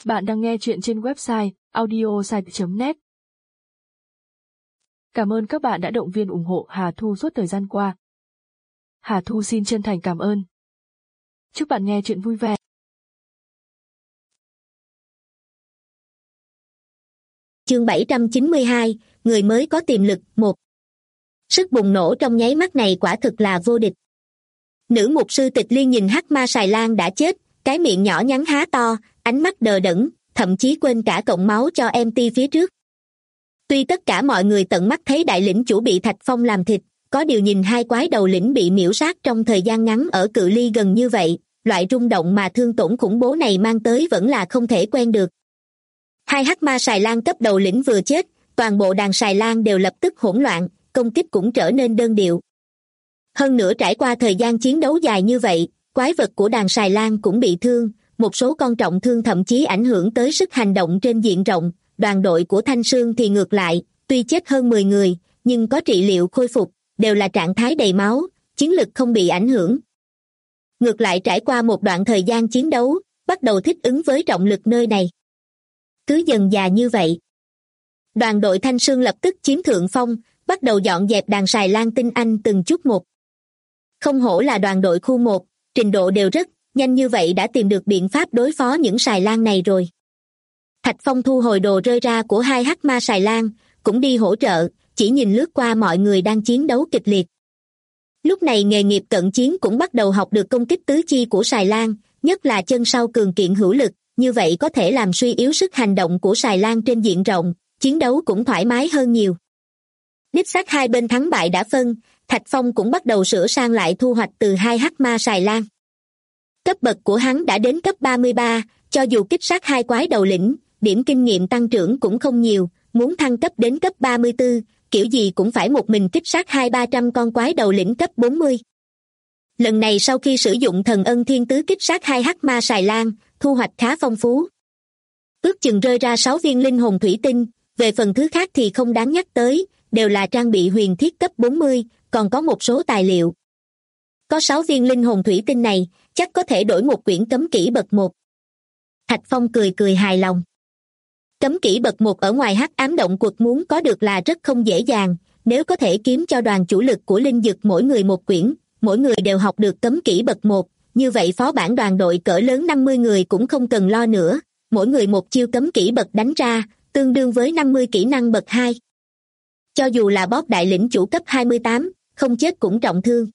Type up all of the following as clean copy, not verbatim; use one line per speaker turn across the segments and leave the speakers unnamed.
Bạn đang nghe chuyện trên website audiosite.net. Cảm ơn các bạn đã động viên ủng hộ Hà Thu suốt thời gian qua. Hà Thu xin chân thành cảm ơn. Chúc bạn nghe chuyện vui vẻ.
Chương 792, người mới có tiềm lực 1. Sức bùng nổ trong nháy mắt này quả thực là vô địch. Nữ mục sư Tịch Liên nhìn hắc ma Sài Lan đã chết, cái miệng nhỏ nhắn há to, ánh mắt đờ đẫn, thậm chí quên cả cộng máu cho MT phía trước. Tuy tất cả mọi người tận mắt thấy đại lĩnh chủ bị Thạch Phong làm thịt, có điều nhìn hai quái đầu lĩnh bị miễu sát trong thời gian ngắn ở cự ly gần như vậy, loại rung động mà thương tổn khủng bố này mang tới vẫn là không thể quen được. Hai hắc ma Sài Lan cấp đầu lĩnh vừa chết, toàn bộ đàn Sài Lan đều lập tức hỗn loạn, công kích cũng trở nên đơn điệu. Hơn nữa trải qua thời gian chiến đấu dài như vậy, quái vật của đàn Sài Lan cũng bị thương, một số con trọng thương thậm chí ảnh hưởng tới sức hành động trên diện rộng. Đoàn đội của Thanh Sương thì ngược lại, tuy chết hơn 10 người, nhưng có trị liệu khôi phục, đều là trạng thái đầy máu, chiến lực không bị ảnh hưởng. Ngược lại trải qua một đoạn thời gian chiến đấu, bắt đầu thích ứng với trọng lực nơi này. Cứ dần dà như vậy, đoàn đội Thanh Sương lập tức chiếm thượng phong, bắt đầu dọn dẹp đàn Sài Lan tinh anh từng chút một. Không hổ là đoàn đội khu 1, trình độ đều rất nhanh như vậy đã tìm được biện pháp đối phó những Sài Lan này rồi. Thạch Phong thu hồi đồ rơi ra của hai hắc ma Sài Lan, cũng đi hỗ trợ, chỉ nhìn lướt qua mọi người đang chiến đấu kịch liệt. Lúc này nghề nghiệp cận chiến cũng bắt đầu học được công kích tứ chi của Sài Lan, nhất là chân sau cường kiện hữu lực, như vậy có thể làm suy yếu sức hành động của Sài Lan trên diện rộng, chiến đấu cũng thoải mái hơn nhiều. Đích xác hai bên thắng bại đã phân, Thạch Phong cũng bắt đầu sửa sang lại thu hoạch từ hai hắc ma Sài Lan. Cấp bậc của hắn đã đến cấp 33, cho dù kích sát hai quái đầu lĩnh, điểm kinh nghiệm tăng trưởng cũng không nhiều, muốn thăng cấp đến cấp 34, kiểu gì cũng phải một mình kích sát 200-300 con quái đầu lĩnh cấp 40. Lần này sau khi sử dụng thần ân thiên tứ kích sát hai hắc ma Sài Lan, thu hoạch khá phong phú. Ước chừng rơi ra 6 viên linh hồn thủy tinh, về phần thứ khác thì không đáng nhắc tới, đều là trang bị huyền thiết cấp 40, còn có một số tài liệu. Có 6 viên linh hồn thủy tinh này, chắc có thể đổi một quyển cấm kỹ bậc 1. Thạch Phong cười hài lòng. Cấm kỹ bậc 1 ở ngoài hắc ám động quật muốn có được là rất không dễ dàng, nếu có thể kiếm cho đoàn chủ lực của linh dực mỗi người một quyển, mỗi người đều học được cấm kỹ bậc 1, như vậy phó bản đoàn đội cỡ lớn 50 người cũng không cần lo nữa, mỗi người một chiêu cấm kỹ bậc đánh ra, tương đương với 50 kỹ năng bậc 2. Cho dù là boss đại lĩnh chủ cấp 28, không chết cũng trọng thương.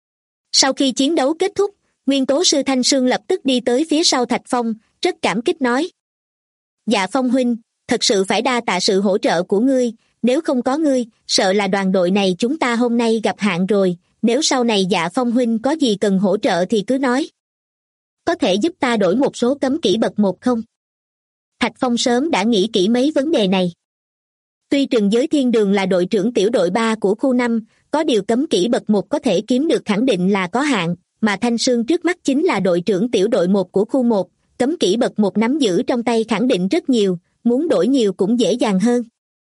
Sau khi chiến đấu kết thúc, Nguyên tố sư Thanh Sương lập tức đi tới phía sau Thạch Phong, rất cảm kích nói: Dạ Phong huynh, thật sự phải đa tạ sự hỗ trợ của ngươi, nếu không có ngươi, sợ là đoàn đội này chúng ta hôm nay gặp hạn rồi, nếu sau này Dạ Phong huynh có gì cần hỗ trợ thì cứ nói. Có thể giúp ta đổi một số cấm kỹ bậc 1 không? Thạch Phong sớm đã nghĩ kỹ mấy vấn đề này. Tuy Trừng Giới Thiên Đường là đội trưởng tiểu đội 3 của khu 5, có điều cấm kỹ bậc 1 có thể kiếm được khẳng định là có hạn, mà Thanh Sương trước mắt chính là đội trưởng tiểu đội 1 của khu 1, cấm kỹ bậc 1 nắm giữ trong tay khẳng định rất nhiều, muốn đổi nhiều cũng dễ dàng hơn.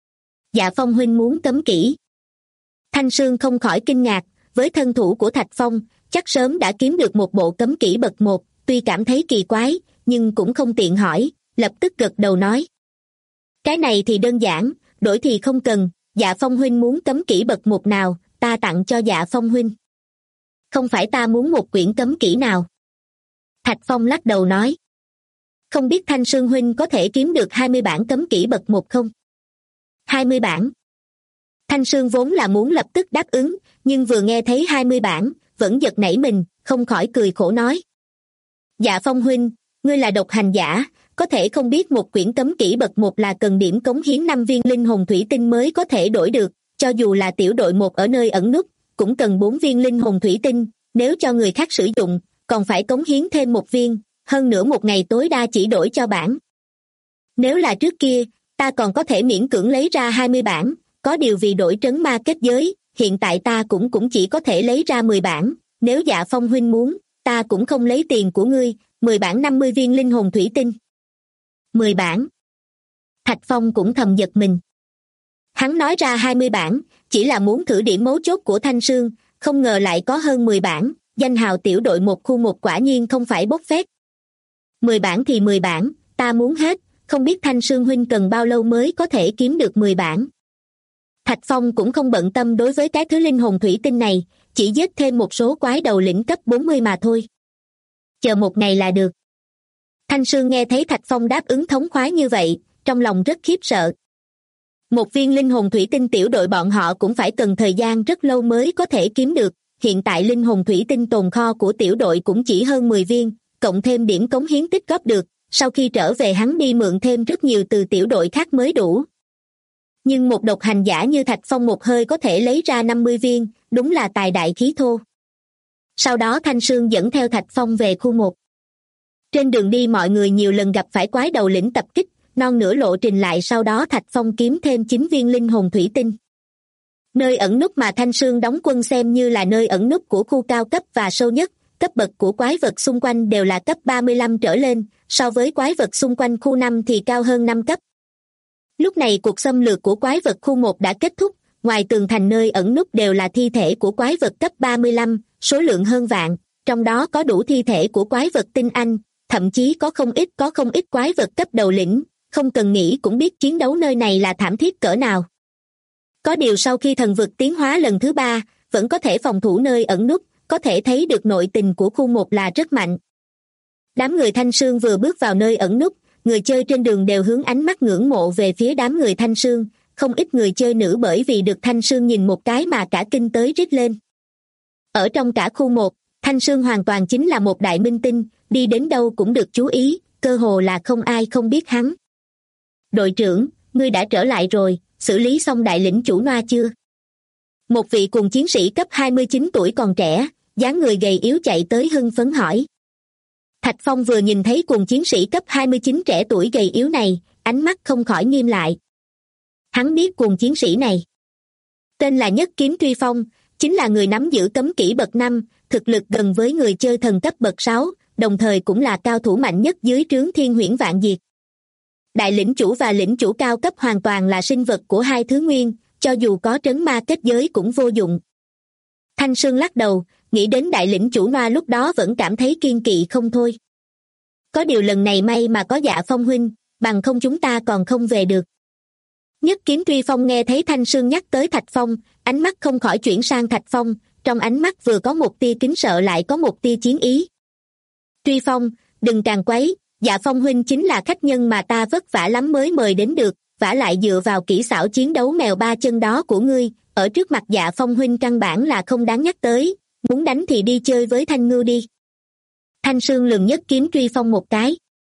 Dạ Phong huynh muốn cấm kỹ. Thanh Sương không khỏi kinh ngạc, với thân thủ của Thạch Phong, chắc sớm đã kiếm được một bộ cấm kỹ bậc 1, tuy cảm thấy kỳ quái, nhưng cũng không tiện hỏi, lập tức gật đầu nói: Cái này thì đơn giản, đổi thì không cần, Dạ Phong huynh muốn cấm kỹ bậc 1 nào, ta tặng cho Dạ Phong huynh. Không phải ta muốn một quyển cấm kỹ nào. Thạch Phong lắc đầu nói: Không biết Thanh Sương huynh có thể kiếm được 20 bản cấm kỹ bậc 1 không? 20 bản. Thanh Sương vốn là muốn lập tức đáp ứng, nhưng vừa nghe thấy 20 bản, vẫn giật nảy mình, không khỏi cười khổ nói: Dạ Phong huynh, ngươi là độc hành giả, có thể không biết một quyển cấm kỹ bậc 1 là cần điểm cống hiến 5 viên linh hồn thủy tinh mới có thể đổi được, cho dù là tiểu đội 1 ở nơi ẩn núp, cũng cần 4 viên linh hồn thủy tinh, nếu cho người khác sử dụng, còn phải cống hiến thêm 1 viên, hơn nữa một ngày tối đa chỉ đổi cho bản. Nếu là trước kia, ta còn có thể miễn cưỡng lấy ra 20 bản, có điều vì đổi trấn ma kết giới, hiện tại ta cũng chỉ có thể lấy ra 10 bản, nếu Dạ Phong huynh muốn, ta cũng không lấy tiền của ngươi, 10 bản 50 viên linh hồn thủy tinh. 10 bản. Thạch Phong cũng thầm giật mình. Hắn nói ra 20 bản, chỉ là muốn thử điểm mấu chốt của Thanh Sương, không ngờ lại có hơn 10 bản, danh hào tiểu đội 1 khu 1 quả nhiên không phải bốc phét. 10 bản thì 10 bản, ta muốn hết, không biết Thanh Sương huynh cần bao lâu mới có thể kiếm được 10 bản. Thạch Phong cũng không bận tâm đối với cái thứ linh hồn thủy tinh này, chỉ giết thêm một số quái đầu lĩnh cấp 40 mà thôi. Chờ một ngày là được. Thanh Sương nghe thấy Thạch Phong đáp ứng thống khoái như vậy, trong lòng rất khiếp sợ. Một viên linh hồn thủy tinh tiểu đội bọn họ cũng phải cần thời gian rất lâu mới có thể kiếm được, hiện tại linh hồn thủy tinh tồn kho của tiểu đội cũng chỉ hơn 10 viên, cộng thêm điểm cống hiến tích góp được, sau khi trở về hắn đi mượn thêm rất nhiều từ tiểu đội khác mới đủ. Nhưng một độc hành giả như Thạch Phong một hơi có thể lấy ra 50 viên, đúng là tài đại khí thô. Sau đó Thanh Sương dẫn theo Thạch Phong về khu 1. Trên đường đi mọi người nhiều lần gặp phải quái đầu lĩnh tập kích, non nửa lộ trình lại sau đó Thạch Phong kiếm thêm 9 viên linh hồn thủy tinh. Nơi ẩn núp mà Thanh Sương đóng quân xem như là nơi ẩn núp của khu cao cấp và sâu nhất, cấp bậc của quái vật xung quanh đều là cấp 35 trở lên, so với quái vật xung quanh khu 5 thì cao hơn 5 cấp. Lúc này cuộc xâm lược của quái vật khu 1 đã kết thúc, ngoài tường thành nơi ẩn núp đều là thi thể của quái vật cấp 35, số lượng hơn vạn, trong đó có đủ thi thể của quái vật tinh anh, thậm chí có không ít quái vật cấp đầu lĩnh, không cần nghĩ cũng biết chiến đấu nơi này là thảm thiết cỡ nào. Có điều sau khi thần vực tiến hóa lần thứ 3, vẫn có thể phòng thủ nơi ẩn núp, có thể thấy được nội tình của khu 1 là rất mạnh. Đám người Thanh Sương vừa bước vào nơi ẩn núp, người chơi trên đường đều hướng ánh mắt ngưỡng mộ về phía đám người Thanh Sương, không ít người chơi nữ bởi vì được Thanh Sương nhìn một cái mà cả kinh tới rít lên. Ở trong cả khu 1, Thanh Sương hoàn toàn chính là một đại minh tinh, đi đến đâu cũng được chú ý, cơ hồ là không ai không biết hắn. Đội trưởng, ngươi đã trở lại rồi, xử lý xong đại lĩnh chủ Noa chưa? Một vị cùng chiến sĩ cấp 29 tuổi còn trẻ, dáng người gầy yếu chạy tới hưng phấn hỏi. Thạch Phong vừa nhìn thấy cùng chiến sĩ cấp 29 trẻ tuổi gầy yếu này, ánh mắt không khỏi nghiêm lại. Hắn biết cùng chiến sĩ này. Tên là Nhất Kiếm Truy Phong, chính là người nắm giữ cấm kỹ bậc 5, thực lực gần với người chơi thần cấp bậc 6, đồng thời cũng là cao thủ mạnh nhất dưới trướng Thiên Huyễn Vạn Diệt. Đại lĩnh chủ và lĩnh chủ cao cấp hoàn toàn là sinh vật của hai thứ nguyên, cho dù có trấn ma kết giới cũng vô dụng. Thanh Sương lắc đầu, nghĩ đến đại lĩnh chủ Noa lúc đó vẫn cảm thấy kiên kỵ không thôi. Có điều lần này may mà có Dạ Phong huynh, bằng không chúng ta còn không về được. Nhất Kiếm Truy Phong nghe thấy Thanh Sương nhắc tới Thạch Phong, ánh mắt không khỏi chuyển sang Thạch Phong, trong ánh mắt vừa có một tia kính sợ lại có một tia chiến ý. Truy Phong, đừng càng quấy, Dạ Phong huynh chính là khách nhân mà ta vất vả lắm mới mời đến được, vả lại dựa vào kỹ xảo chiến đấu mèo ba chân đó của ngươi, ở trước mặt Dạ Phong huynh căn bản là không đáng nhắc tới, muốn đánh thì đi chơi với Thanh Ngưu đi. Thanh Sương lườm Nhất Kiếm Truy Phong một cái.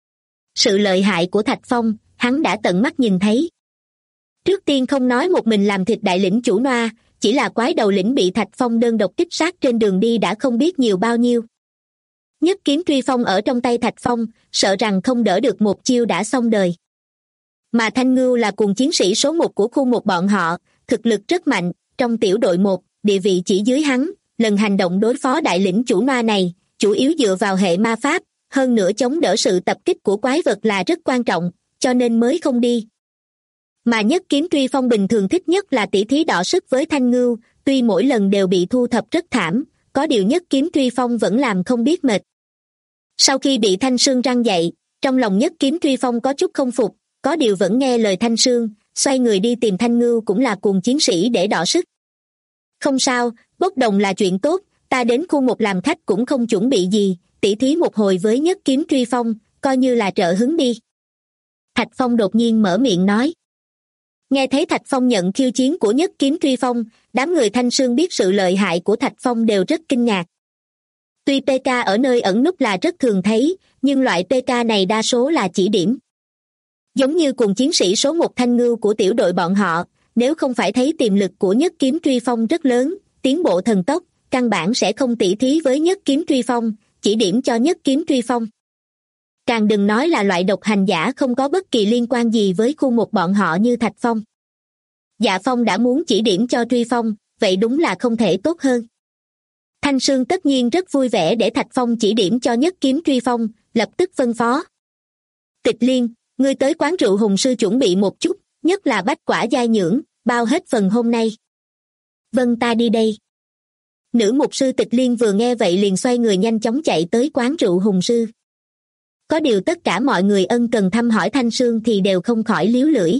Sự lợi hại của Thạch Phong, hắn đã tận mắt nhìn thấy. Trước tiên không nói một mình làm thịt đại lĩnh chủ Noa, chỉ là quái đầu lĩnh bị Thạch Phong đơn độc kích sát trên đường đi đã không biết nhiều bao nhiêu. Nhất Kiếm Truy Phong ở trong tay Thạch Phong, sợ rằng không đỡ được một chiêu đã xong đời. Mà Thanh Ngưu là cùng chiến sĩ số 1 của khu 1 bọn họ, thực lực rất mạnh, trong tiểu đội 1, địa vị chỉ dưới hắn, lần hành động đối phó đại lĩnh chủ Noa này, chủ yếu dựa vào hệ ma pháp, hơn nữa chống đỡ sự tập kích của quái vật là rất quan trọng, cho nên mới không đi. Mà Nhất Kiếm Truy Phong bình thường thích nhất là tỉ thí đọ sức với Thanh Ngưu, tuy mỗi lần đều bị thu thập rất thảm, có điều Nhất Kiếm Truy Phong vẫn làm không biết mệt. Sau khi bị Thanh Sương răn dạy, trong lòng Nhất Kiếm Truy Phong có chút không phục, có điều vẫn nghe lời Thanh Sương, xoay người đi tìm Thanh Ngưu cũng là cùng chiến sĩ để đọ sức. Không sao, bốc đồng là chuyện tốt, ta đến khu 1 làm khách cũng không chuẩn bị gì, tỉ thí một hồi với Nhất Kiếm Truy Phong, coi như là trợ hứng đi. Thạch Phong đột nhiên mở miệng nói. Nghe thấy Thạch Phong nhận khiêu chiến của Nhất Kiếm Truy Phong, đám người Thanh Sương biết sự lợi hại của Thạch Phong đều rất kinh ngạc. Tuy PK ở nơi ẩn núp là rất thường thấy, nhưng loại PK này đa số là chỉ điểm. Giống như cùng chiến sĩ số 1 Thanh Ngưu của tiểu đội bọn họ, nếu không phải thấy tiềm lực của Nhất Kiếm Truy Phong rất lớn, tiến bộ thần tốc, căn bản sẽ không tỉ thí với Nhất Kiếm Truy Phong, chỉ điểm cho Nhất Kiếm Truy Phong. Càng đừng nói là loại độc hành giả không có bất kỳ liên quan gì với khu 1 bọn họ như Thạch Phong. Dạ Phong đã muốn chỉ điểm cho Truy Phong, vậy đúng là không thể tốt hơn. Thanh Sương tất nhiên rất vui vẻ để Thạch Phong chỉ điểm cho Nhất Kiếm Truy Phong, lập tức phân phó. Tịch Liên, ngươi tới quán rượu Hùng Sư chuẩn bị một chút, nhất là bách quả giai nhưỡng, bao hết phần hôm nay. Vâng, ta đi đây. Nữ mục sư Tịch Liên vừa nghe vậy liền xoay người nhanh chóng chạy tới quán rượu Hùng Sư. Có điều tất cả mọi người ân cần thăm hỏi Thanh Sương thì đều không khỏi líu lưỡi.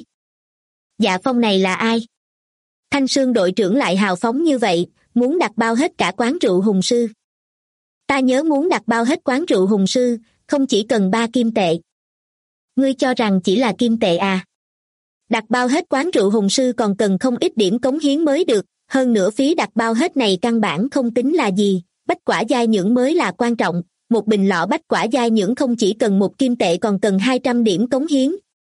Dạ Phong này là ai? Thanh Sương đội trưởng lại hào phóng như vậy, muốn đặt bao hết cả quán rượu Hùng Sư. Ta nhớ muốn đặt bao hết quán rượu Hùng Sư, không chỉ cần 3 kim tệ. Ngươi cho rằng chỉ là kim tệ à? Đặt bao hết quán rượu Hùng Sư còn cần không ít điểm cống hiến mới được, hơn nữa phí đặt bao hết này căn bản không tính là gì, bách quả giai nhưỡng mới là quan trọng, một bình lọ bách quả giai nhưỡng không chỉ cần 1 kim tệ còn cần 200 điểm cống hiến.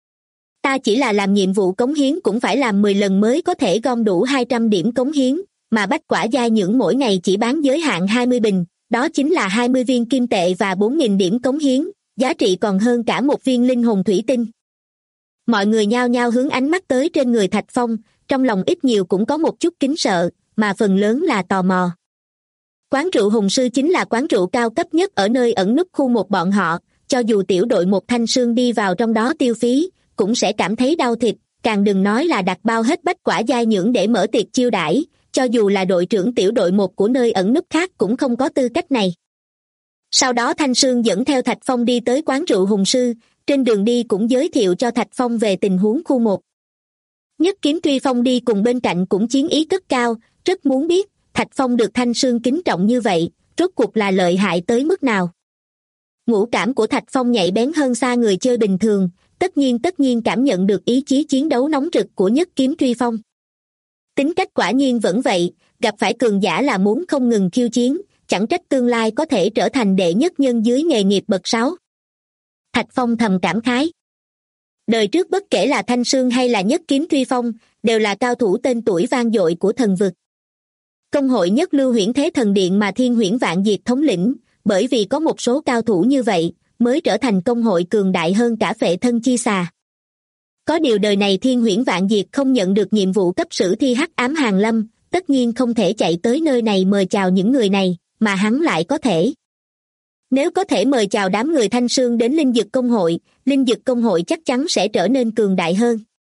Ta chỉ là làm nhiệm vụ cống hiến cũng phải làm 10 lần mới có thể gom đủ 200 điểm cống hiến, mà bách quả giai nhưỡng mỗi ngày chỉ bán giới hạn 20 bình, đó chính là 20 viên kim tệ và 4.000 điểm cống hiến, giá trị còn hơn cả một viên linh hồn thủy tinh. Mọi người nhao nhao hướng ánh mắt tới trên người Thạch Phong, trong lòng ít nhiều cũng có một chút kính sợ, mà phần lớn là tò mò. Quán rượu Hùng Sư chính là quán rượu cao cấp nhất ở nơi ẩn núp khu một bọn họ, cho dù tiểu đội một Thanh Sương đi vào trong đó tiêu phí, cũng sẽ cảm thấy đau thịt, càng đừng nói là đặt bao hết bách quả giai nhưỡng để mở tiệc chiêu đãi, cho dù là đội trưởng tiểu đội một của nơi ẩn núp khác cũng không có tư cách này. Sau đó Thanh Sương dẫn theo Thạch Phong đi tới quán rượu Hùng Sư, trên đường đi cũng giới thiệu cho Thạch Phong về tình huống khu 1. Nhất Kiếm Truy Phong đi cùng bên cạnh cũng chiến ý cất cao, rất muốn biết, Thạch Phong được Thanh Sương kính trọng như vậy, rốt cuộc là lợi hại tới mức nào. Ngũ cảm của Thạch Phong nhạy bén hơn xa người chơi bình thường, tất nhiên cảm nhận được ý chí chiến đấu nóng rực của Nhất Kiếm Truy Phong. Tính cách quả nhiên vẫn vậy, gặp phải cường giả là muốn không ngừng khiêu chiến, chẳng trách tương lai có thể trở thành đệ nhất nhân dưới nghề nghiệp bậc 6. Thạch Phong thầm cảm khái. Đời trước bất kể là Thanh Sương hay là Nhất Kiếm Truy Phong, đều là cao thủ tên tuổi vang dội của thần vực. Công hội Nhất Lưu Huyễn Thế Thần Điện mà Thiên Huyễn Vạn Diệt thống lĩnh, bởi vì có một số cao thủ như vậy, mới trở thành công hội cường đại hơn cả Phệ Thân Chi Xà. Có điều đời này Thiên Huyễn Vạn Diệt không nhận được nhiệm vụ cấp sử thi hắc ám hàng lâm, tất nhiên không thể chạy tới nơi này mời chào những người này, mà hắn lại có thể. Nếu có thể mời chào đám người Thanh Sương đến Linh Dực Công hội chắc chắn sẽ trở nên cường đại hơn.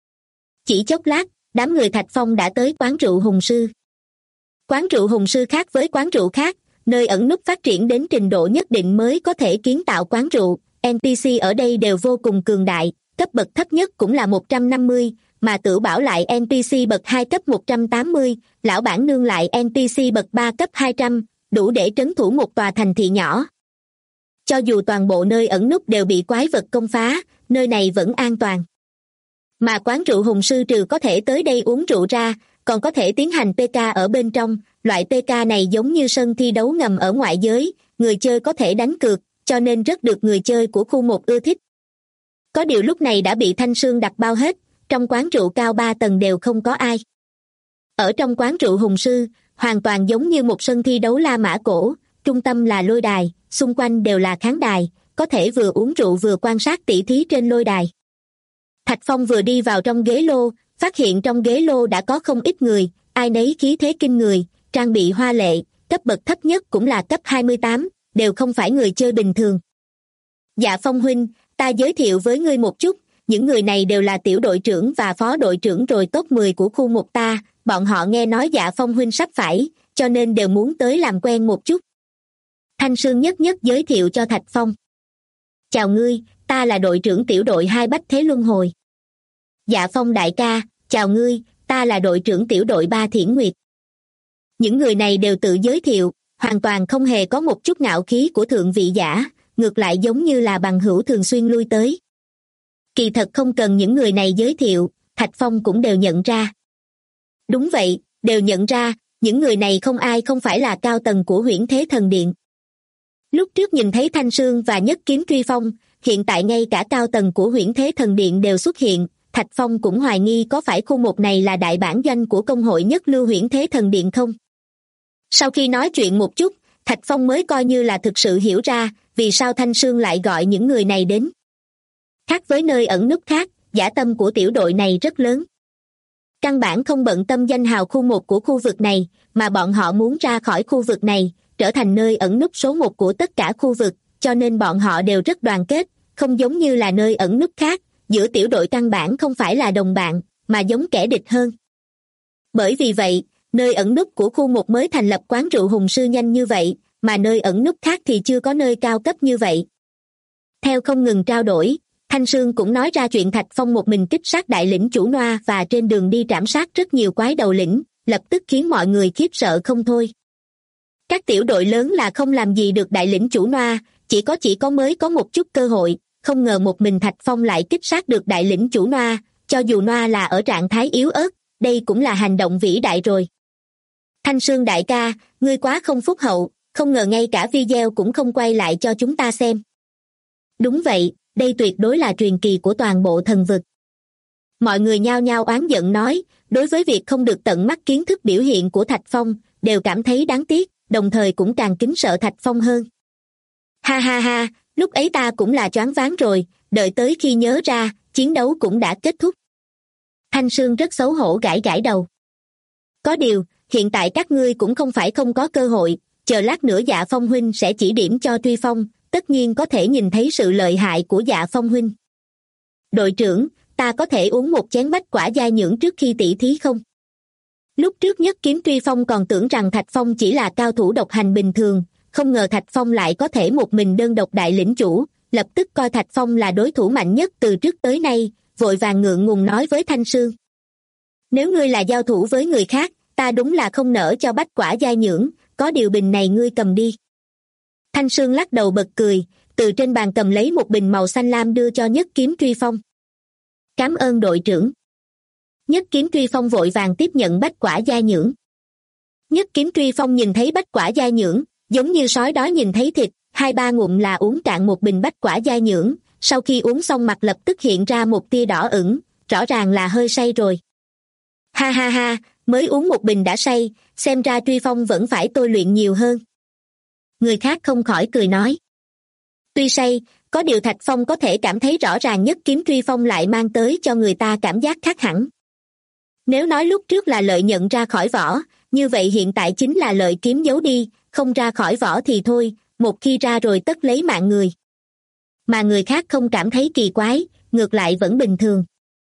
Chỉ chốc lát, đám người Thạch Phong đã tới quán rượu Hùng Sư. Quán rượu Hùng Sư khác với quán rượu khác, nơi ẩn núp phát triển đến trình độ nhất định mới có thể kiến tạo quán rượu, NPC ở đây đều vô cùng cường đại, cấp bậc thấp nhất cũng là 150, mà Tửu Bảo lại NPC bậc 2 cấp 180, Lão Bản Nương lại NPC bậc 3 cấp 200, đủ để trấn thủ một tòa thành thị nhỏ. Cho dù toàn bộ nơi ẩn núp đều bị quái vật công phá, nơi này vẫn an toàn. Mà quán rượu Hùng Sư trừ có thể tới đây uống rượu ra, còn có thể tiến hành PK ở bên trong, loại PK này giống như sân thi đấu ngầm ở ngoại giới, người chơi có thể đánh cược, cho nên rất được người chơi của khu 1 ưa thích. Có điều lúc này đã bị Thanh Sương đặt bao hết, trong quán rượu cao 3 tầng đều không có ai. Ở trong quán rượu Hùng Sư, hoàn toàn giống như một sân thi đấu La Mã cổ, trung tâm là lôi đài, xung quanh đều là khán đài, có thể vừa uống rượu vừa quan sát tỉ thí trên lôi đài. Thạch Phong vừa đi vào trong ghế lô, phát hiện trong ghế lô đã có không ít người, ai nấy khí thế kinh người, trang bị hoa lệ, cấp bậc thấp nhất cũng là cấp 28, đều không phải người chơi bình thường. Dạ Phong huynh, ta giới thiệu với ngươi một chút, những người này đều là tiểu đội trưởng và phó đội trưởng rồi top 10 của khu 1 ta, bọn họ nghe nói Dạ Phong huynh sắp phải, cho nên đều muốn tới làm quen một chút. Thanh Sương nhất giới thiệu cho Thạch Phong. Chào ngươi, ta là đội trưởng tiểu đội 2 Bách Thế Luân Hồi. Dạ Phong đại ca, chào ngươi, ta là đội trưởng tiểu đội 3 Thiển Nguyệt. Những người này đều tự giới thiệu, hoàn toàn không hề có một chút ngạo khí của thượng vị giả, ngược lại giống như là bằng hữu thường xuyên lui tới. Kỳ thật không cần những người này giới thiệu, Thạch Phong cũng đều nhận ra. Đúng vậy, đều nhận ra, những người này không ai không phải là cao tầng của Huyễn Thế Thần Điện. Lúc trước nhìn thấy Thanh Sương và Nhất Kiếm Truy Phong, hiện tại ngay cả cao tầng của Huyễn Thế Thần Điện đều xuất hiện, Thạch Phong cũng hoài nghi có phải khu 1 này là đại bản doanh của công hội Nhất Lưu Huyễn Thế Thần Điện không. Sau khi nói chuyện một chút, Thạch Phong mới coi như là thực sự hiểu ra vì sao Thanh Sương lại gọi những người này đến. Khác với nơi ẩn núp khác, dã tâm của tiểu đội này rất lớn. Căn bản không bận tâm danh hào khu 1 của khu vực này, mà bọn họ muốn ra khỏi khu vực này, trở thành nơi ẩn núp số 1 của tất cả khu vực, cho nên bọn họ đều rất đoàn kết, không giống như là nơi ẩn núp khác, giữa tiểu đội căn bản không phải là đồng bạn, mà giống kẻ địch hơn. Bởi vì vậy, nơi ẩn núp của khu 1 mới thành lập quán rượu Hùng Sư nhanh như vậy, mà nơi ẩn núp khác thì chưa có nơi cao cấp như vậy. Theo không ngừng trao đổi, Thanh Sương cũng nói ra chuyện Thạch Phong một mình kích sát đại lĩnh chủ Noa và trên đường đi trảm sát rất nhiều quái đầu lĩnh, lập tức khiến mọi người khiếp sợ không thôi. Các tiểu đội lớn là không làm gì được đại lĩnh chủ Noa, chỉ có mới có một chút cơ hội, không ngờ một mình Thạch Phong lại kích sát được đại lĩnh chủ Noa, cho dù Noa là ở trạng thái yếu ớt, đây cũng là hành động vĩ đại rồi. Thanh Sương đại ca, ngươi quá không phúc hậu, không ngờ ngay cả video cũng không quay lại cho chúng ta xem. Đúng vậy, đây tuyệt đối là truyền kỳ của toàn bộ thần vực. Mọi người nhao nhao oán giận nói, đối với việc không được tận mắt kiến thức biểu hiện của Thạch Phong, đều cảm thấy đáng tiếc, đồng thời cũng càng kính sợ Thạch Phong hơn. Ha ha ha, lúc ấy ta cũng là choáng váng rồi, đợi tới khi nhớ ra, chiến đấu cũng đã kết thúc. Thanh Sương rất xấu hổ gãi gãi đầu. Có điều, hiện tại các ngươi cũng không phải không có cơ hội, chờ lát nữa Dạ Phong huynh sẽ chỉ điểm cho Truy Phong, tất nhiên có thể nhìn thấy sự lợi hại của Dạ Phong huynh. Đội trưởng, ta có thể uống một chén bách quả giai nhưỡng trước khi tỷ thí không? Lúc trước Nhất Kiếm Truy Phong còn tưởng rằng Thạch Phong chỉ là cao thủ độc hành bình thường, không ngờ Thạch Phong lại có thể một mình đơn độc đại lĩnh chủ, lập tức coi Thạch Phong là đối thủ mạnh nhất từ trước tới nay, vội vàng ngượng ngùng nói với Thanh Sương. Nếu ngươi là giao thủ với người khác, ta đúng là không nỡ cho bách quả giai nhưỡng, có điều bình này ngươi cầm đi. Thanh Sương lắc đầu bật cười, từ trên bàn cầm lấy một bình màu xanh lam đưa cho Nhất Kiếm Truy Phong. Cảm ơn đội trưởng. Nhất Kiếm Truy Phong vội vàng tiếp nhận bách quả giai nhưỡng. Nhất Kiếm Truy Phong nhìn thấy bách quả giai nhưỡng, giống như sói đói nhìn thấy thịt, 2-3 ngụm là uống cạn một bình bách quả giai nhưỡng, sau khi uống xong mặt lập tức hiện ra một tia đỏ ửng, rõ ràng là hơi say rồi. Ha ha ha, mới uống một bình đã say, xem ra Truy Phong vẫn phải tôi luyện nhiều hơn. Người khác không khỏi cười nói. Tuy say, có điều Thạch Phong có thể cảm thấy rõ ràng Nhất Kiếm Truy Phong lại mang tới cho người ta cảm giác khác hẳn. Nếu nói lúc trước là lợi nhận ra khỏi vỏ, như vậy hiện tại chính là lợi kiếm giấu đi, không ra khỏi vỏ thì thôi, một khi ra rồi tất lấy mạng người. Mà người khác không cảm thấy kỳ quái, ngược lại vẫn bình thường.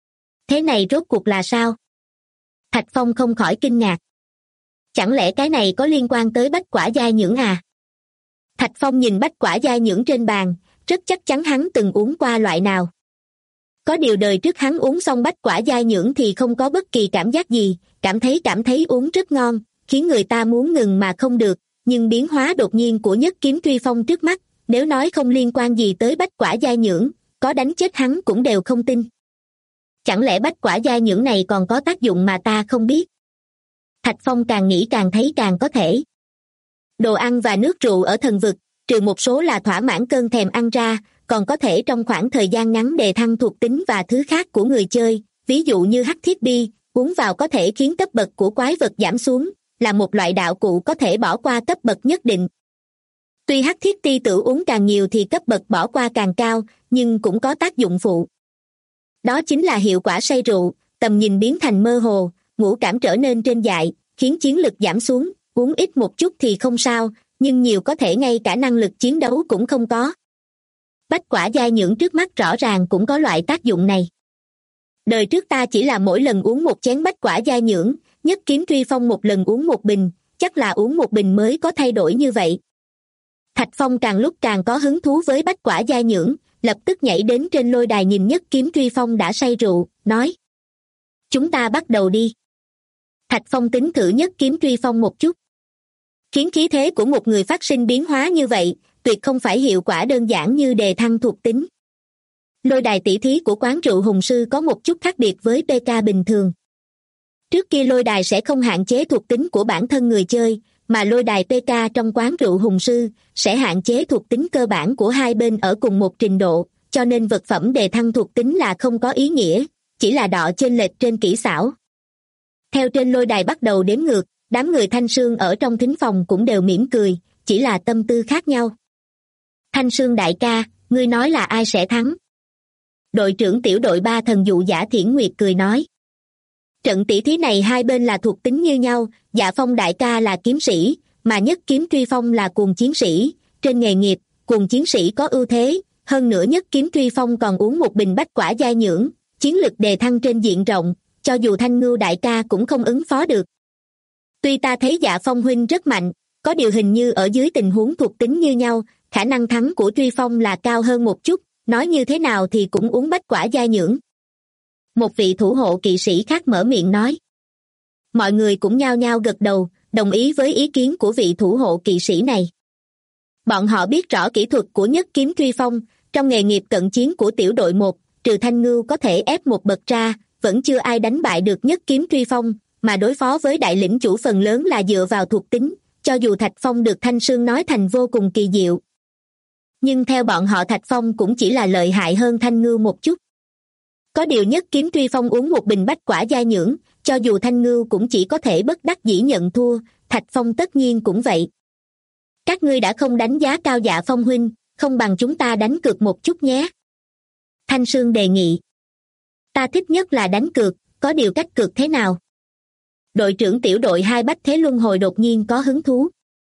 Thế này rốt cuộc là sao? Thạch Phong không khỏi kinh ngạc. Chẳng lẽ cái này có liên quan tới bách quả giai nhưỡng à? Thạch Phong nhìn bách quả giai nhưỡng trên bàn, rất chắc chắn hắn từng uống qua loại nào. Có điều đời trước hắn uống xong bách quả giai nhưỡng thì không có bất kỳ cảm giác gì, cảm thấy uống rất ngon, khiến người ta muốn ngừng mà không được, nhưng biến hóa đột nhiên của Nhất Kiếm Truy Phong trước mắt, nếu nói không liên quan gì tới bách quả giai nhưỡng, có đánh chết hắn cũng đều không tin. Chẳng lẽ bách quả giai nhưỡng này còn có tác dụng mà ta không biết? Thạch Phong càng nghĩ càng thấy càng có thể. Đồ ăn và nước rượu ở thần vực, trừ một số là thỏa mãn cơn thèm ăn ra, còn có thể trong khoảng thời gian ngắn đề thăng thuộc tính và thứ khác của người chơi, ví dụ như hắc thiết bi, uống vào có thể khiến cấp bậc của quái vật giảm xuống, là một loại đạo cụ có thể bỏ qua cấp bậc nhất định. Tuy hắc thiết ti tử uống càng nhiều thì cấp bậc bỏ qua càng cao, nhưng cũng có tác dụng phụ. Đó chính là hiệu quả say rượu, tầm nhìn biến thành mơ hồ, ngũ cảm trở nên trên dại, khiến chiến lực giảm xuống, uống ít một chút thì không sao, nhưng nhiều có thể ngay cả năng lực chiến đấu cũng không có. Bách quả giai nhưỡng trước mắt rõ ràng cũng có loại tác dụng này. Đời trước ta chỉ là mỗi lần uống một chén bách quả giai nhưỡng, Nhất Kiếm Truy Phong một lần uống một bình, chắc là uống một bình mới có thay đổi như vậy. Thạch Phong càng lúc càng có hứng thú với bách quả giai nhưỡng, lập tức nhảy đến trên lôi đài nhìn Nhất Kiếm Truy Phong đã say rượu, nói. Chúng ta bắt đầu đi. Thạch Phong tính thử Nhất Kiếm Truy Phong một chút. Khiến khí thế của một người phát sinh biến hóa như vậy, tuyệt không phải hiệu quả đơn giản như đề thăng thuộc tính. Lôi đài tỷ thí của quán rượu Hùng Sư có một chút khác biệt với PK bình thường. Trước kia lôi đài sẽ không hạn chế thuộc tính của bản thân người chơi, mà lôi đài PK trong quán rượu Hùng Sư sẽ hạn chế thuộc tính cơ bản của hai bên ở cùng một trình độ, cho nên vật phẩm đề thăng thuộc tính là không có ý nghĩa, chỉ là đọ chênh lệch trên kỹ xảo. Theo trên lôi đài bắt đầu đếm ngược, đám người Thanh Sương ở trong thính phòng cũng đều mỉm cười, chỉ là tâm tư khác nhau. Thanh Sương đại ca, ngươi nói là ai sẽ thắng? Đội trưởng tiểu đội 3 thần dụ Giả Thiển Nguyệt cười nói. Trận tỷ thí này hai bên là thuộc tính như nhau, Dạ Phong đại ca là kiếm sĩ, mà Nhất Kiếm Truy Phong là cuồng chiến sĩ, trên nghề nghiệp, cuồng chiến sĩ có ưu thế, hơn nữa Nhất Kiếm Truy Phong còn uống một bình bách quả giai nhưỡng, chiến lực đề thăng trên diện rộng, cho dù Thanh Ngưu đại ca cũng không ứng phó được. Tuy ta thấy Dạ Phong huynh rất mạnh, có điều hình như ở dưới tình huống thuộc tính như nhau, khả năng thắng của Truy Phong là cao hơn một chút, nói như thế nào thì cũng uống bách quả gia nhưỡng. Một vị thủ hộ kỵ sĩ khác mở miệng nói. Mọi người cũng nhao nhao gật đầu, đồng ý với ý kiến của vị thủ hộ kỵ sĩ này. Bọn họ biết rõ kỹ thuật của nhất kiếm Truy Phong, trong nghề nghiệp cận chiến của tiểu đội 1, trừ Thanh Ngưu có thể ép một bậc ra, vẫn chưa ai đánh bại được nhất kiếm Truy Phong, mà đối phó với đại lĩnh chủ phần lớn là dựa vào thuộc tính, cho dù Thạch Phong được Thanh Sương nói thành vô cùng kỳ diệu. Nhưng theo bọn họ Thạch Phong cũng chỉ là lợi hại hơn Thanh Ngưu một chút. Có điều nhất kiếm Truy Phong uống một bình bách quả gia nhưỡng, cho dù Thanh Ngưu cũng chỉ có thể bất đắc dĩ nhận thua, Thạch Phong tất nhiên cũng vậy. Các ngươi đã không đánh giá cao Dạ Phong huynh, không bằng chúng ta đánh cược một chút nhé. Thanh Sương đề nghị. Ta thích nhất là đánh cược, có điều cách cược thế nào? Đội trưởng tiểu đội 2 Bách Thế Luân Hồi đột nhiên có hứng thú.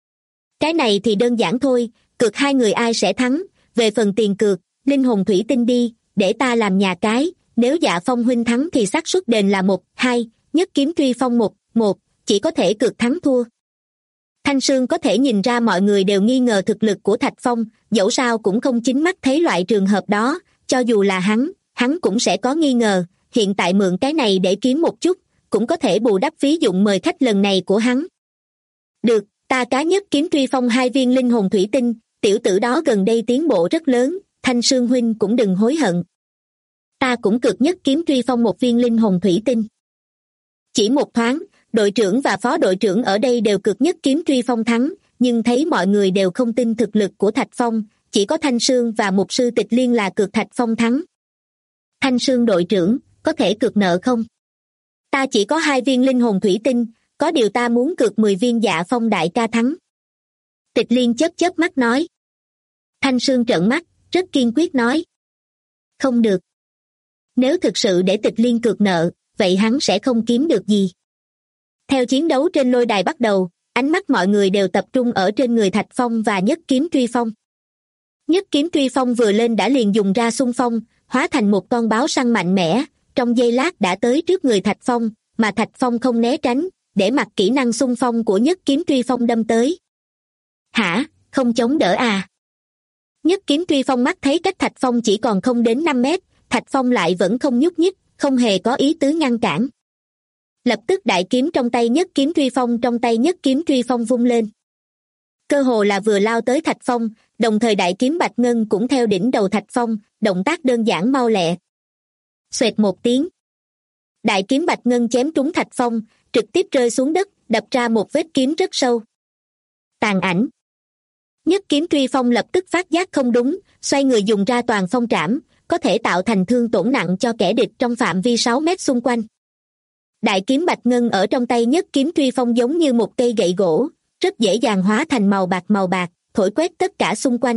Cái này thì đơn giản thôi, cược hai người ai sẽ thắng, về phần tiền cược, linh hồn thủy tinh đi, để ta làm nhà cái, nếu Dạ Phong huynh thắng thì xác suất đền là 1-2, nhất kiếm Truy Phong 1-1, chỉ có thể cược thắng thua. Thanh Sương có thể nhìn ra mọi người đều nghi ngờ thực lực của Thạch Phong, dẫu sao cũng không chính mắt thấy loại trường hợp đó, cho dù là hắn cũng sẽ có nghi ngờ, hiện tại mượn cái này để kiếm một chút, cũng có thể bù đắp phí dụng mời khách lần này của hắn. Được, ta cá nhất kiếm Truy Phong 2 viên linh hồn thủy tinh, tiểu tử đó gần đây tiến bộ rất lớn, Thanh Sương huynh cũng đừng hối hận. Ta cũng cược nhất kiếm Truy Phong 1 viên linh hồn thủy tinh. Chỉ một thoáng, đội trưởng và phó đội trưởng ở đây đều cược nhất kiếm Truy Phong thắng, nhưng thấy mọi người đều không tin thực lực của Thạch Phong, chỉ có Thanh Sương và mục sư Tịch Liên là cược Thạch Phong thắng. Thanh Sương đội trưởng, có thể cược nợ không? Ta chỉ có 2 viên linh hồn thủy tinh, có điều ta muốn cược 10 viên Dạ Phong đại ca thắng. Tịch Liên chớp chớp mắt nói. Thanh Sương trợn mắt, rất kiên quyết nói. Không được. Nếu thực sự để Tịch Liên cược nợ, vậy hắn sẽ không kiếm được gì. Theo chiến đấu trên lôi đài bắt đầu, ánh mắt mọi người đều tập trung ở trên người Thạch Phong và nhất kiếm Truy Phong. Nhất kiếm Truy Phong vừa lên đã liền dùng ra xung phong, hóa thành một con báo săn mạnh mẽ, trong giây lát đã tới trước người Thạch Phong, mà Thạch Phong không né tránh, để mặc kỹ năng xung phong của nhất kiếm Truy Phong đâm tới. Hả, không chống đỡ à? Nhất kiếm Truy Phong mắt thấy cách Thạch Phong chỉ còn không đến 5 mét, Thạch Phong lại vẫn không nhúc nhích, không hề có ý tứ ngăn cản. Lập tức đại kiếm trong tay nhất kiếm Truy Phong trong tay nhất kiếm Truy Phong vung lên. Cơ hồ là vừa lao tới Thạch Phong, đồng thời đại kiếm Bạch Ngân cũng theo đỉnh đầu Thạch Phong, động tác đơn giản mau lẹ. Xoẹt một tiếng. Đại kiếm Bạch Ngân chém trúng Thạch Phong, trực tiếp rơi xuống đất, đập ra một vết kiếm rất sâu. Tàn ảnh. Nhất kiếm Truy Phong lập tức phát giác không đúng, xoay người dùng ra toàn phong trảm, có thể tạo thành thương tổn nặng cho kẻ địch trong phạm vi 6 mét xung quanh. Đại kiếm Bạch Ngân ở trong tay nhất kiếm Truy Phong giống như một cây gậy gỗ, rất dễ dàng hóa thành màu bạc, thổi quét tất cả xung quanh.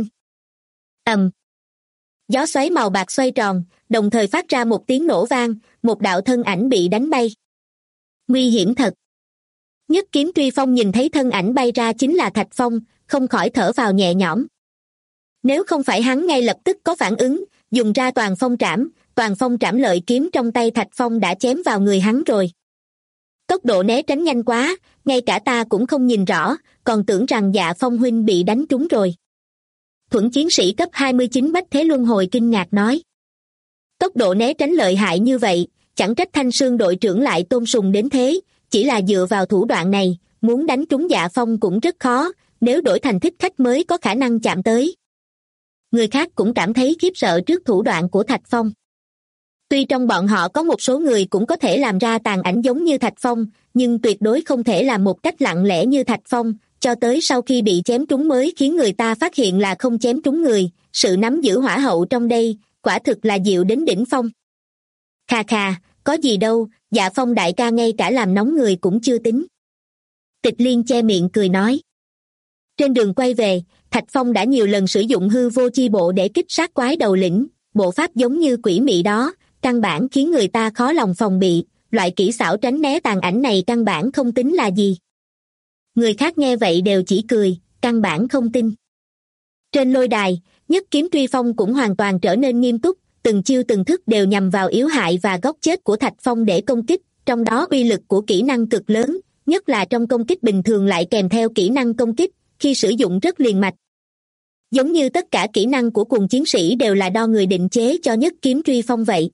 Ầm. Gió xoáy màu bạc xoay tròn, đồng thời phát ra một tiếng nổ vang, một đạo thân ảnh bị đánh bay. Nguy hiểm thật. Nhất kiếm Truy Phong nhìn thấy thân ảnh bay ra chính là Thạch Phong, không khỏi thở vào nhẹ nhõm. Nếu không phải hắn ngay lập tức có phản ứng, dùng ra toàn phong trảm lợi kiếm trong tay Thạch Phong đã chém vào người hắn rồi. Tốc độ né tránh nhanh quá, ngay cả ta cũng không nhìn rõ, còn tưởng rằng Dạ Phong huynh bị đánh trúng rồi. Thuẫn chiến sĩ cấp 29 Bách Thế Luân Hồi kinh ngạc nói. Tốc độ né tránh lợi hại như vậy, chẳng trách Thanh Sương đội trưởng lại tôn sùng đến thế, chỉ là dựa vào thủ đoạn này, muốn đánh trúng Dạ Phong cũng rất khó, nếu đổi thành thích khách mới có khả năng chạm tới. Người khác cũng cảm thấy khiếp sợ trước thủ đoạn của Thạch Phong. Tuy trong bọn họ có một số người cũng có thể làm ra tàn ảnh giống như Thạch Phong, nhưng tuyệt đối không thể làm một cách lặng lẽ như Thạch Phong, cho tới sau khi bị chém trúng mới khiến người ta phát hiện là không chém trúng người, sự nắm giữ hỏa hậu trong đây, quả thực là diệu đến đỉnh phong. Khà khà, có gì đâu, Dạ Phong đại ca ngay cả làm nóng người cũng chưa tính. Tịch Liên che miệng cười nói. Trên đường quay về, Thạch Phong đã nhiều lần sử dụng hư vô chi bộ để kích sát quái đầu lĩnh, bộ pháp giống như quỷ mị đó, căn bản khiến người ta khó lòng phòng bị, loại kỹ xảo tránh né tàn ảnh này căn bản không tính là gì. Người khác nghe vậy đều chỉ cười, căn bản không tin. Trên lôi đài, nhất kiếm Truy Phong cũng hoàn toàn trở nên nghiêm túc, từng chiêu từng thức đều nhằm vào yếu hại và góc chết của Thạch Phong để công kích, trong đó uy lực của kỹ năng cực lớn, nhất là trong công kích bình thường lại kèm theo kỹ năng công kích, khi sử dụng rất liền mạch. Giống như tất cả kỹ năng của cùng chiến sĩ đều là do người định chế cho Nhất Kiếm Truy Phong vậy.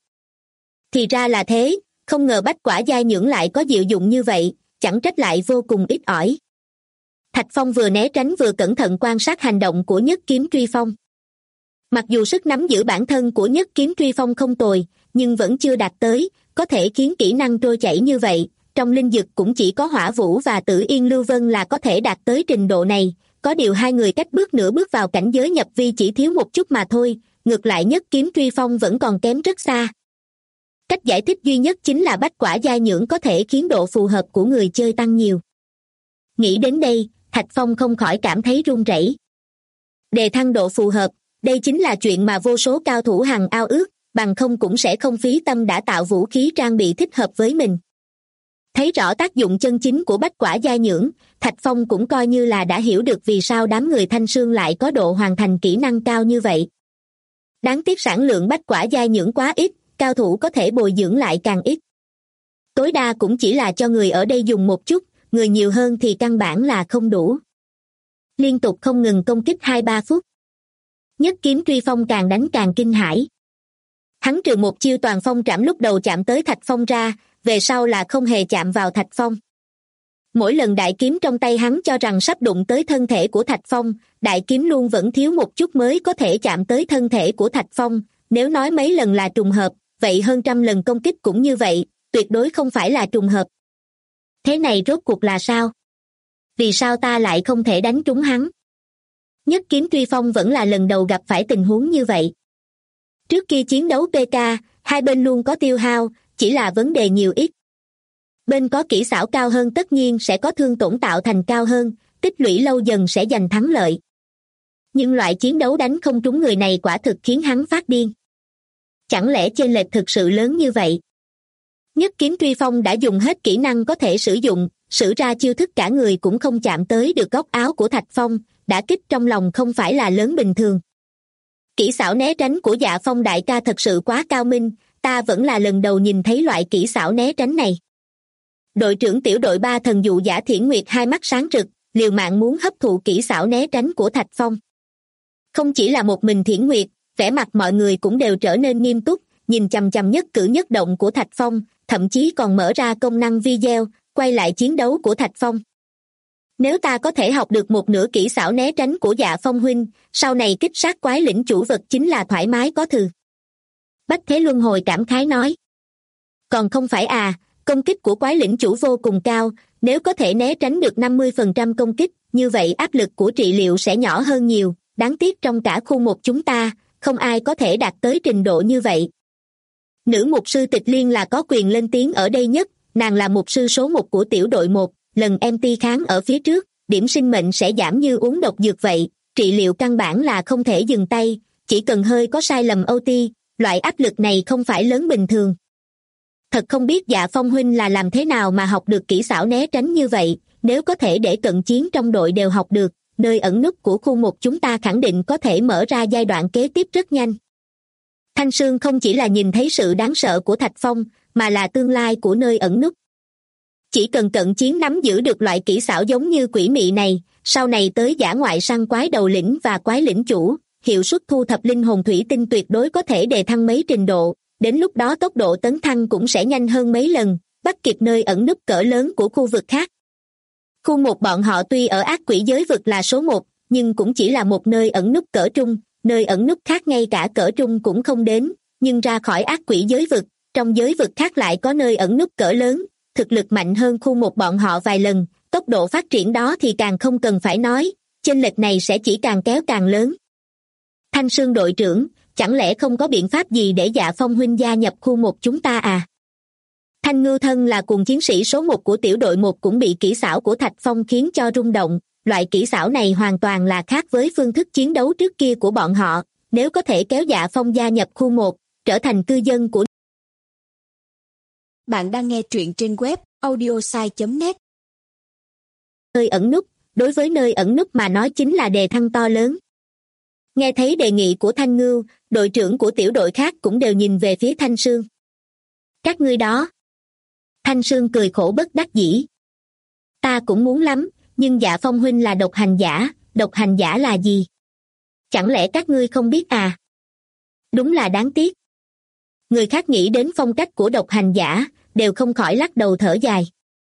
Thì ra là thế, không ngờ bách quả giai nhưỡng lại có diệu dụng như vậy, chẳng trách lại vô cùng ít ỏi. Thạch Phong vừa né tránh vừa cẩn thận quan sát hành động của Nhất Kiếm Truy Phong. Mặc dù sức nắm giữ bản thân của Nhất Kiếm Truy Phong không tồi, nhưng vẫn chưa đạt tới, có thể khiến kỹ năng trôi chảy như vậy. Trong linh dực cũng chỉ có Hỏa Vũ và Tử Yên Lưu Vân là có thể đạt tới trình độ này, có điều hai người cách nửa bước vào cảnh giới nhập vi chỉ thiếu một chút mà thôi, ngược lại Nhất Kiếm Truy Phong vẫn còn kém rất xa. Cách giải thích duy nhất chính là bách quả giai nhưỡng có thể khiến độ phù hợp của người chơi tăng nhiều. Nghĩ đến đây, Thạch Phong không khỏi cảm thấy run rẩy. Đề thăng độ phù hợp, đây chính là chuyện mà vô số cao thủ hằng ao ước, bằng không cũng sẽ không phí tâm đã tạo vũ khí trang bị thích hợp với mình. Thấy rõ tác dụng chân chính của bách quả giai nhưỡng, Thạch Phong cũng coi như là đã hiểu được vì sao đám người Thanh Sương lại có độ hoàn thành kỹ năng cao như vậy. Đáng tiếc sản lượng bách quả giai nhưỡng quá ít, cao thủ có thể bồi dưỡng lại càng ít. Tối đa cũng chỉ là cho người ở đây dùng một chút, người nhiều hơn thì căn bản là không đủ. Liên tục không ngừng công kích 2-3 phút. Nhất Kiếm Truy Phong càng đánh càng kinh hãi. Hắn trừ một chiêu toàn phong trảm lúc đầu chạm tới Thạch Phong ra, về sau là không hề chạm vào Thạch Phong. Mỗi lần đại kiếm trong tay hắn cho rằng sắp đụng tới thân thể của Thạch Phong, đại kiếm luôn vẫn thiếu một chút mới có thể chạm tới thân thể của Thạch Phong. Nếu nói mấy lần là trùng hợp, vậy hơn 100 lần công kích cũng như vậy, tuyệt đối không phải là trùng hợp. Thế này rốt cuộc là sao? Vì sao ta lại không thể đánh trúng hắn? Nhất Kiếm Truy Phong vẫn là lần đầu gặp phải tình huống như vậy. Trước kia chiến đấu PK, hai bên luôn có tiêu hao, chỉ là vấn đề nhiều ít. Bên có kỹ xảo cao hơn tất nhiên sẽ có thương tổn tạo thành cao hơn, tích lũy lâu dần sẽ giành thắng lợi. Nhưng loại chiến đấu đánh không trúng người này quả thực khiến hắn phát điên. Chẳng lẽ chênh lệch thực sự lớn như vậy? Nhất Kiếm Truy Phong đã dùng hết kỹ năng có thể sử dụng, sử ra chiêu thức cả người cũng không chạm tới được góc áo của Thạch Phong, đả kích trong lòng không phải là lớn bình thường. Kỹ xảo né tránh của Dạ Phong đại ca thật sự quá cao minh, ta vẫn là lần đầu nhìn thấy loại kỹ xảo né tránh này. Đội trưởng tiểu đội 3 thần dụ giả Thiển Nguyệt hai mắt sáng rực, liều mạng muốn hấp thụ kỹ xảo né tránh của Thạch Phong. Không chỉ là một mình Thiển Nguyệt, vẻ mặt mọi người cũng đều trở nên nghiêm túc, nhìn chằm chằm nhất cử nhất động của Thạch Phong, thậm chí còn mở ra công năng video, quay lại chiến đấu của Thạch Phong. Nếu ta có thể học được một nửa kỹ xảo né tránh của Dạ Phong huynh, sau này kích sát quái lĩnh chủ vật chính là thoải mái có thừa. Bách Thế Luân Hồi cảm khái nói. Còn không phải à, công kích của quái lĩnh chủ vô cùng cao, nếu có thể né tránh được 50% công kích, như vậy áp lực của trị liệu sẽ nhỏ hơn nhiều, đáng tiếc trong cả khu một chúng ta, không ai có thể đạt tới trình độ như vậy. Nữ mục sư Tịch Liên là có quyền lên tiếng ở đây nhất, nàng là mục sư số 1 của tiểu đội 1, lần MT kháng ở phía trước, điểm sinh mệnh sẽ giảm như uống độc dược vậy, trị liệu căn bản là không thể dừng tay, chỉ cần hơi có sai lầm OT, loại áp lực này không phải lớn bình thường. Thật không biết Dạ Phong huynh là làm thế nào mà học được kỹ xảo né tránh như vậy, nếu có thể để cận chiến trong đội đều học được, nơi ẩn núp của khu 1 chúng ta khẳng định có thể mở ra giai đoạn kế tiếp rất nhanh. Thanh Sương không chỉ là nhìn thấy sự đáng sợ của Thạch Phong, mà là tương lai của nơi ẩn núp. Chỉ cần cận chiến nắm giữ được loại kỹ xảo giống như quỷ mị này, sau này tới dã ngoại săn quái đầu lĩnh và quái lĩnh chủ, hiệu suất thu thập linh hồn thủy tinh tuyệt đối có thể đề thăng mấy trình độ, đến lúc đó tốc độ tấn thăng cũng sẽ nhanh hơn mấy lần, bắt kịp nơi ẩn núp cỡ lớn của khu vực khác. Khu 1 bọn họ tuy ở ác quỷ giới vực là số 1, nhưng cũng chỉ là một nơi ẩn núp cỡ trung, nơi ẩn núp khác ngay cả cỡ trung cũng không đến, nhưng ra khỏi ác quỷ giới vực, trong giới vực khác lại có nơi ẩn núp cỡ lớn, thực lực mạnh hơn khu 1 bọn họ vài lần, tốc độ phát triển đó thì càng không cần phải nói, chênh lệch này sẽ chỉ càng kéo càng lớn. Thanh Sương đội trưởng, chẳng lẽ không có biện pháp gì để Dạ Phong huynh gia nhập khu 1 chúng ta à? Thanh Ngưu Thân là cùng chiến sĩ số 1 của tiểu đội 1 cũng bị kỹ xảo của Thạch Phong khiến cho rung động, loại kỹ xảo này hoàn toàn là khác với phương thức chiến đấu trước kia của bọn họ, nếu có thể kéo Dạ Phong gia nhập khu 1, trở thành cư dân của.
Bạn đang nghe truyện trên web audiosai.net.
Nơi ẩn núp, đối với nơi ẩn núp mà nói chính là đề thăng to lớn. Nghe thấy đề nghị của Thanh Ngưu, đội trưởng của tiểu đội khác cũng đều nhìn về phía Thanh Sương. Các ngươi đó. Thanh Sương cười khổ bất đắc dĩ. Ta cũng muốn lắm, nhưng Dạ Phong huynh là độc hành giả là gì? Chẳng lẽ các ngươi không biết à? Đúng là đáng tiếc. Người khác nghĩ đến phong cách của độc hành giả, đều không khỏi lắc đầu thở dài.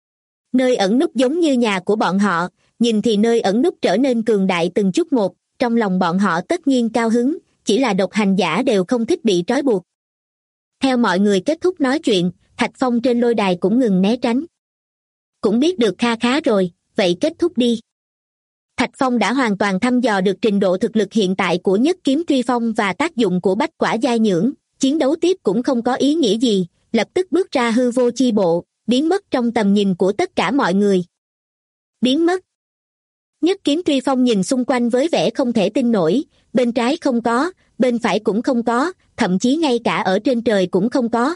Nơi ẩn núp giống như nhà của bọn họ, nhìn thì nơi ẩn núp trở nên cường đại từng chút một, trong lòng bọn họ tất nhiên cao hứng, chỉ là độc hành giả đều không thích bị trói buộc. Theo mọi người kết thúc nói chuyện, Thạch Phong trên lôi đài cũng ngừng né tránh. Cũng biết được kha khá rồi, vậy kết thúc đi. Thạch Phong đã hoàn toàn thăm dò được trình độ thực lực hiện tại của Nhất Kiếm Truy Phong và tác dụng của bách quả giai nhưỡng, chiến đấu tiếp cũng không có ý nghĩa gì, lập tức bước ra hư vô chi bộ, biến mất trong tầm nhìn của tất cả mọi người. Biến mất. Nhất Kiếm Truy Phong nhìn xung quanh với vẻ không thể tin nổi, bên trái không có, bên phải cũng không có, thậm chí ngay cả ở trên trời cũng không có.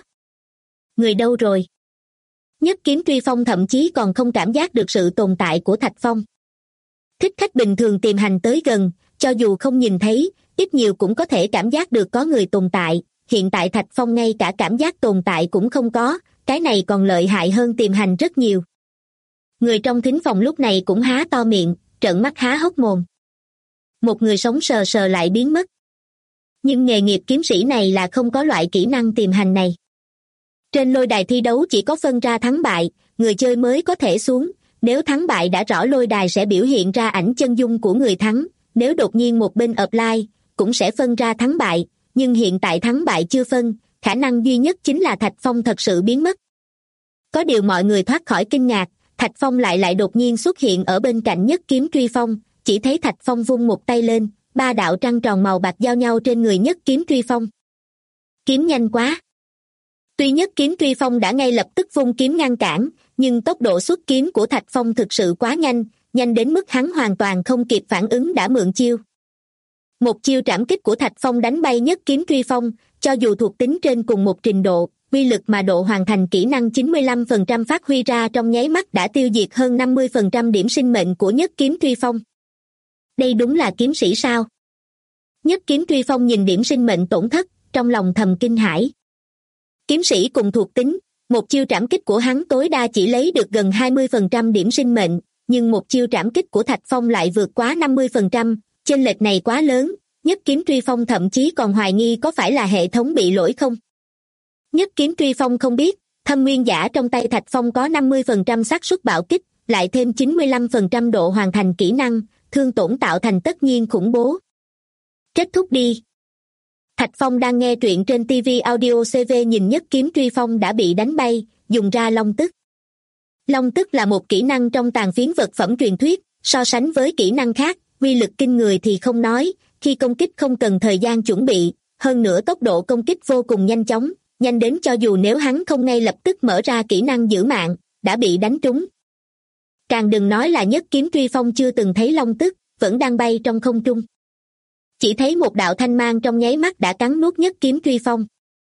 Người đâu rồi? Nhất Kiếm Truy Phong thậm chí còn không cảm giác được sự tồn tại của Thạch Phong. Thích khách bình thường tìm hành tới gần, cho dù không nhìn thấy, ít nhiều cũng có thể cảm giác được có người tồn tại. Hiện tại Thạch Phong ngay cả cảm giác tồn tại cũng không có, cái này còn lợi hại hơn tìm hành rất nhiều. Người trong thính phòng lúc này cũng há to miệng, trợn mắt há hốc mồm. Một người sống sờ sờ lại biến mất. Nhưng nghề nghiệp kiếm sĩ này là không có loại kỹ năng tìm hành này. Trên lôi đài thi đấu chỉ có phân ra thắng bại, người chơi mới có thể xuống. Nếu thắng bại đã rõ, lôi đài sẽ biểu hiện ra ảnh chân dung của người thắng. Nếu đột nhiên một bên offline, cũng sẽ phân ra thắng bại. Nhưng hiện tại thắng bại chưa phân, khả năng duy nhất chính là Thạch Phong thật sự biến mất. Có điều mọi người thoát khỏi kinh ngạc, Thạch Phong lại đột nhiên xuất hiện ở bên cạnh Nhất Kiếm Truy Phong, chỉ thấy Thạch Phong vung một tay lên, 3 đạo trăng tròn màu bạc giao nhau trên người Nhất Kiếm Truy Phong. Kiếm nhanh quá. Tuy Nhất Kiếm Truy Phong đã ngay lập tức vung kiếm ngăn cản, nhưng tốc độ xuất kiếm của Thạch Phong thực sự quá nhanh, nhanh đến mức hắn hoàn toàn không kịp phản ứng đã mượn chiêu. Một chiêu trảm kích của Thạch Phong đánh bay Nhất Kiếm Truy Phong, cho dù thuộc tính trên cùng một trình độ, uy lực mà độ hoàn thành kỹ năng 95% phát huy ra trong nháy mắt đã tiêu diệt hơn 50% điểm sinh mệnh của Nhất Kiếm Truy Phong. Đây đúng là kiếm sĩ sao? Nhất Kiếm Truy Phong nhìn điểm sinh mệnh tổn thất, trong lòng thầm kinh hãi. Kiếm sĩ cùng thuộc tính, một chiêu trảm kích của hắn tối đa chỉ lấy được gần 20% điểm sinh mệnh, nhưng một chiêu trảm kích của Thạch Phong lại vượt quá 50%, chênh lệch này quá lớn, Nhất Kiếm Truy Phong thậm chí còn hoài nghi có phải là hệ thống bị lỗi không. Nhất Kiếm Truy Phong không biết, thâm nguyên giả trong tay Thạch Phong có 50% xác suất bạo kích, lại thêm 95% độ hoàn thành kỹ năng, thương tổn tạo thành tất nhiên khủng bố. Kết thúc đi. Thạch Phong đang nghe truyện trên TV Audio CV nhìn Nhất Kiếm Truy Phong đã bị đánh bay, dùng ra long tức. Long tức là một kỹ năng trong tàn phiến vật phẩm truyền thuyết, so sánh với kỹ năng khác, uy lực kinh người thì không nói, khi công kích không cần thời gian chuẩn bị, hơn nữa tốc độ công kích vô cùng nhanh chóng, nhanh đến cho dù nếu hắn không ngay lập tức mở ra kỹ năng giữ mạng, đã bị đánh trúng. Càng đừng nói là Nhất Kiếm Truy Phong chưa từng thấy long tức, vẫn đang bay trong không trung. Chỉ thấy một đạo thanh mang trong nháy mắt đã cắn nuốt Nhất Kiếm Truy Phong.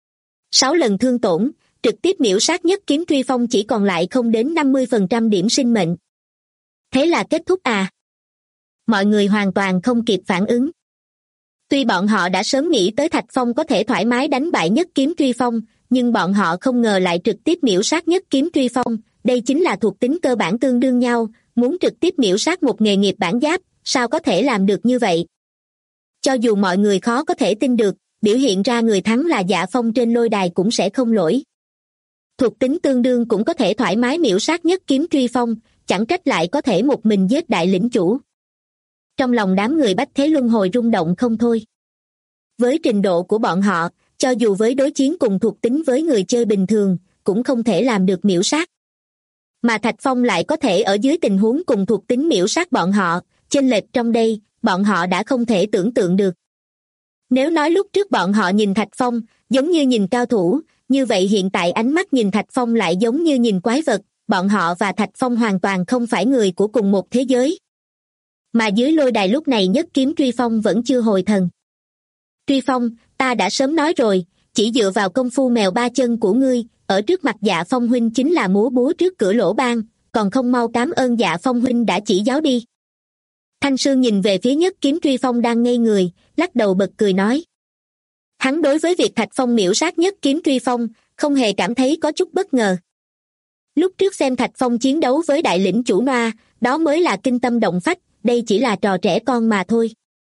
6 lần thương tổn, trực tiếp miểu sát Nhất Kiếm Truy Phong chỉ còn lại không đến 50% điểm sinh mệnh. Thế là kết thúc à? Mọi người hoàn toàn không kịp phản ứng. Tuy bọn họ đã sớm nghĩ tới Thạch Phong có thể thoải mái đánh bại Nhất Kiếm Truy Phong, nhưng bọn họ không ngờ lại trực tiếp miểu sát Nhất Kiếm Truy Phong, đây chính là thuộc tính cơ bản tương đương nhau, muốn trực tiếp miểu sát một nghề nghiệp bản giáp, sao có thể làm được như vậy? Cho dù mọi người khó có thể tin được, biểu hiện ra người thắng là Dạ Phong trên lôi đài cũng sẽ không lỗi. Thuộc tính tương đương cũng có thể thoải mái miểu sát Nhất Kiếm Truy Phong, chẳng trách lại có thể một mình giết đại lĩnh chủ. Trong lòng đám người Bách Thế Luân Hồi rung động không thôi. Với trình độ của bọn họ, cho dù với đối chiến cùng thuộc tính với người chơi bình thường, cũng không thể làm được miểu sát. Mà Thạch Phong lại có thể ở dưới tình huống cùng thuộc tính miểu sát bọn họ, chênh lệch trong đây, bọn họ đã không thể tưởng tượng được. Nếu nói lúc trước bọn họ nhìn Thạch Phong, giống như nhìn cao thủ, như vậy hiện tại ánh mắt nhìn Thạch Phong lại giống như nhìn quái vật, bọn họ và Thạch Phong hoàn toàn không phải người của cùng một thế giới. Mà dưới lôi đài lúc này Nhất Kiếm Truy Phong vẫn chưa hồi thần. Truy Phong, ta đã sớm nói rồi, chỉ dựa vào công phu mèo ba chân của ngươi, ở trước mặt Dạ Phong huynh chính là múa búa trước cửa lỗ ban, còn không mau cảm ơn Dạ Phong huynh đã chỉ giáo đi. Thanh Sương nhìn về phía Nhất Kiếm Truy Phong đang ngây người, lắc đầu bật cười nói. Hắn đối với việc Thạch Phong miểu sát Nhất Kiếm Truy Phong, không hề cảm thấy có chút bất ngờ. Lúc trước xem Thạch Phong chiến đấu với đại lĩnh chủ Noa, đó mới là kinh tâm động phách, đây chỉ là trò trẻ con mà thôi.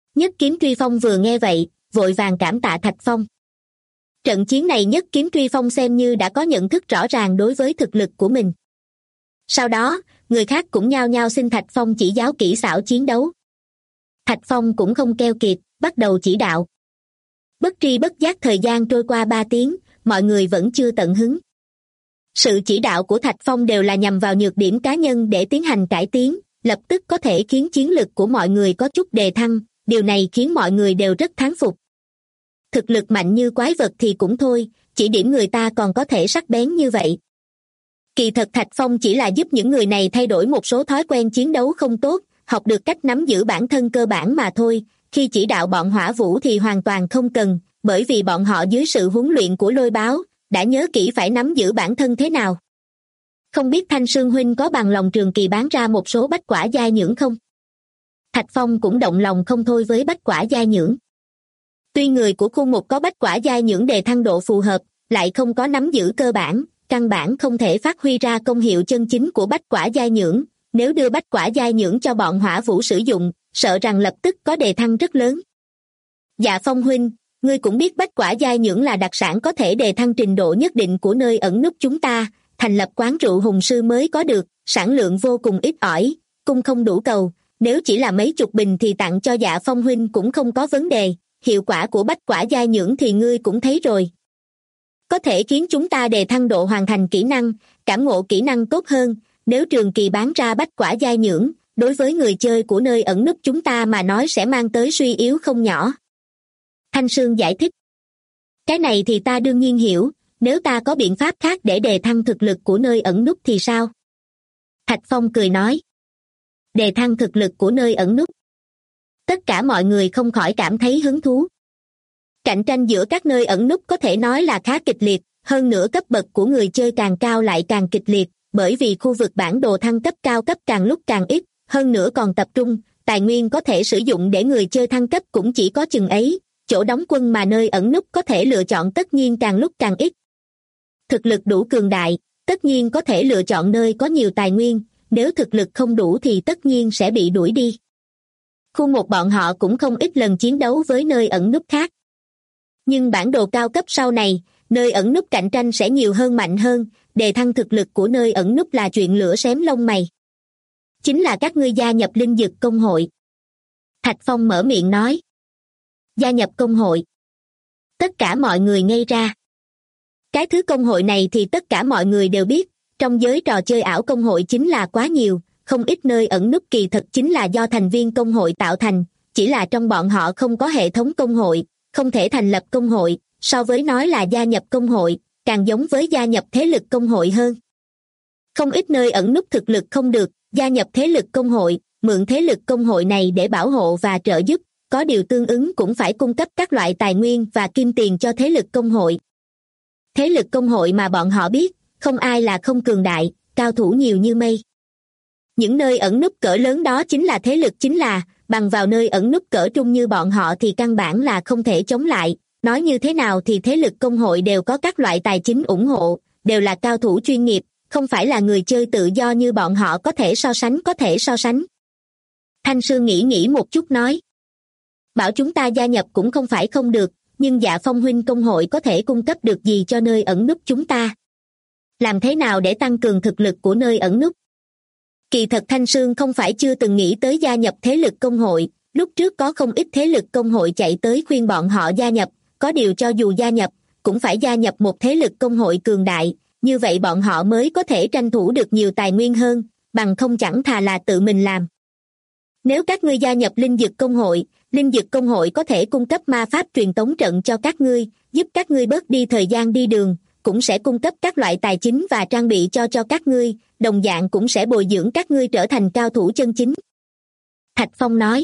Nhất Kiếm Truy Phong vừa nghe vậy, vội vàng cảm tạ Thạch Phong. Trận chiến này Nhất Kiếm Truy Phong xem như đã có nhận thức rõ ràng đối với thực lực của mình. Sau đó, người khác cũng nhao nhao xin Thạch Phong chỉ giáo kỹ xảo chiến đấu. Thạch Phong cũng không keo kiệt, bắt đầu chỉ đạo. Bất tri bất giác thời gian trôi qua 3 tiếng, mọi người vẫn chưa tận hứng. Sự chỉ đạo của Thạch Phong đều là nhằm vào nhược điểm cá nhân để tiến hành cải tiến, lập tức có thể khiến chiến lực của mọi người có chút đề thăng, điều này khiến mọi người đều rất thán phục. Thực lực mạnh như quái vật thì cũng thôi, chỉ điểm người ta còn có thể sắc bén như vậy. Kỳ thật Thạch Phong chỉ là giúp những người này thay đổi một số thói quen chiến đấu không tốt, học được cách nắm giữ bản thân cơ bản mà thôi. Khi chỉ đạo bọn Hỏa Vũ thì hoàn toàn không cần, bởi vì bọn họ dưới sự huấn luyện của Lôi Báo, đã nhớ kỹ phải nắm giữ bản thân thế nào. Không biết Thanh Sương huynh có bằng lòng Trường Kỳ bán ra một số bách quả giai nhưỡng không? Thạch Phong cũng động lòng không thôi với bách quả giai nhưỡng. Tuy người của khu một có bách quả giai nhưỡng đề thăng độ phù hợp, lại không có nắm giữ cơ bản, căn bản không thể phát huy ra công hiệu chân chính của bách quả giai nhưỡng. Nếu đưa bách quả giai nhưỡng cho bọn Hỏa Vũ sử dụng, sợ rằng lập tức có đề thăng rất lớn. Dạ Phong huynh, ngươi cũng biết bách quả giai nhưỡng là đặc sản có thể đề thăng trình độ nhất định của nơi ẩn núp chúng ta, thành lập quán rượu Hùng Sư mới có được, sản lượng vô cùng ít ỏi, cung không đủ cầu, nếu chỉ là mấy chục bình thì tặng cho Dạ Phong huynh cũng không có vấn đề, hiệu quả của bách quả giai nhưỡng thì ngươi cũng thấy rồi. Có thể khiến chúng ta đề thăng độ hoàn thành kỹ năng, cảm ngộ kỹ năng tốt hơn, nếu Trường Kỳ bán ra bách quả giai nhưỡng, đối với người chơi của nơi ẩn núp chúng ta mà nói sẽ mang tới suy yếu không nhỏ. Thanh Sương giải thích. Cái này thì ta đương nhiên hiểu, nếu ta có biện pháp khác để đề thăng thực lực của nơi ẩn núp thì sao? Thạch Phong cười nói. Đề thăng thực lực của nơi ẩn núp. Tất cả mọi người không khỏi cảm thấy hứng thú. Cạnh tranh giữa các nơi ẩn núp có thể nói là khá kịch liệt, hơn nữa cấp bậc của người chơi càng cao lại càng kịch liệt, bởi vì khu vực bản đồ thăng cấp cao cấp càng lúc càng ít, hơn nữa còn tập trung, tài nguyên có thể sử dụng để người chơi thăng cấp cũng chỉ có chừng ấy, chỗ đóng quân mà nơi ẩn núp có thể lựa chọn tất nhiên càng lúc càng ít. Thực lực đủ cường đại, tất nhiên có thể lựa chọn nơi có nhiều tài nguyên, nếu thực lực không đủ thì tất nhiên sẽ bị đuổi đi. Khu một bọn họ cũng không ít lần chiến đấu với nơi ẩn núp khác. Nhưng bản đồ cao cấp sau này, nơi ẩn núp cạnh tranh sẽ nhiều hơn mạnh hơn, đề thăng thực lực của nơi ẩn núp là chuyện lửa xém lông mày. Chính là các ngươi gia nhập Linh Dực Công hội. Thạch Phong mở miệng nói. Gia nhập công hội. Tất cả mọi người ngây ra. Cái thứ công hội này thì tất cả mọi người đều biết, trong giới trò chơi ảo công hội chính là quá nhiều, không ít nơi ẩn núp kỳ thực chính là do thành viên công hội tạo thành, chỉ là trong bọn họ không có hệ thống công hội, không thể thành lập công hội, so với nói là gia nhập công hội, càng giống với gia nhập thế lực công hội hơn. Không ít nơi ẩn núp thực lực không được, gia nhập thế lực công hội, mượn thế lực công hội này để bảo hộ và trợ giúp, có điều tương ứng cũng phải cung cấp các loại tài nguyên và kim tiền cho thế lực công hội. Thế lực công hội mà bọn họ biết, không ai là không cường đại, cao thủ nhiều như mây. Những nơi ẩn núp cỡ lớn đó chính là thế lực chính là, bằng vào nơi ẩn núp cỡ trung như bọn họ thì căn bản là không thể chống lại. Nói như thế nào thì thế lực công hội đều có các loại tài chính ủng hộ, đều là cao thủ chuyên nghiệp, không phải là người chơi tự do như bọn họ có thể so sánh. Thanh Sương nghĩ một chút nói. Bảo chúng ta gia nhập cũng không phải không được, nhưng Dạ Phong huynh công hội có thể cung cấp được gì cho nơi ẩn núp chúng ta? Làm thế nào để tăng cường thực lực của nơi ẩn núp? Kỳ thật Thanh Sương không phải chưa từng nghĩ tới gia nhập thế lực công hội, lúc trước có không ít thế lực công hội chạy tới khuyên bọn họ gia nhập, có điều cho dù gia nhập, cũng phải gia nhập một thế lực công hội cường đại, như vậy bọn họ mới có thể tranh thủ được nhiều tài nguyên hơn, bằng không chẳng thà là tự mình làm. Nếu các ngươi gia nhập Linh Dực Công hội có thể cung cấp ma pháp truyền tống trận cho các ngươi, giúp các ngươi bớt đi thời gian đi đường, cũng sẽ cung cấp các loại tài chính và trang bị cho các ngươi, đồng dạng cũng sẽ bồi dưỡng các ngươi trở thành cao thủ chân chính. Thạch Phong nói.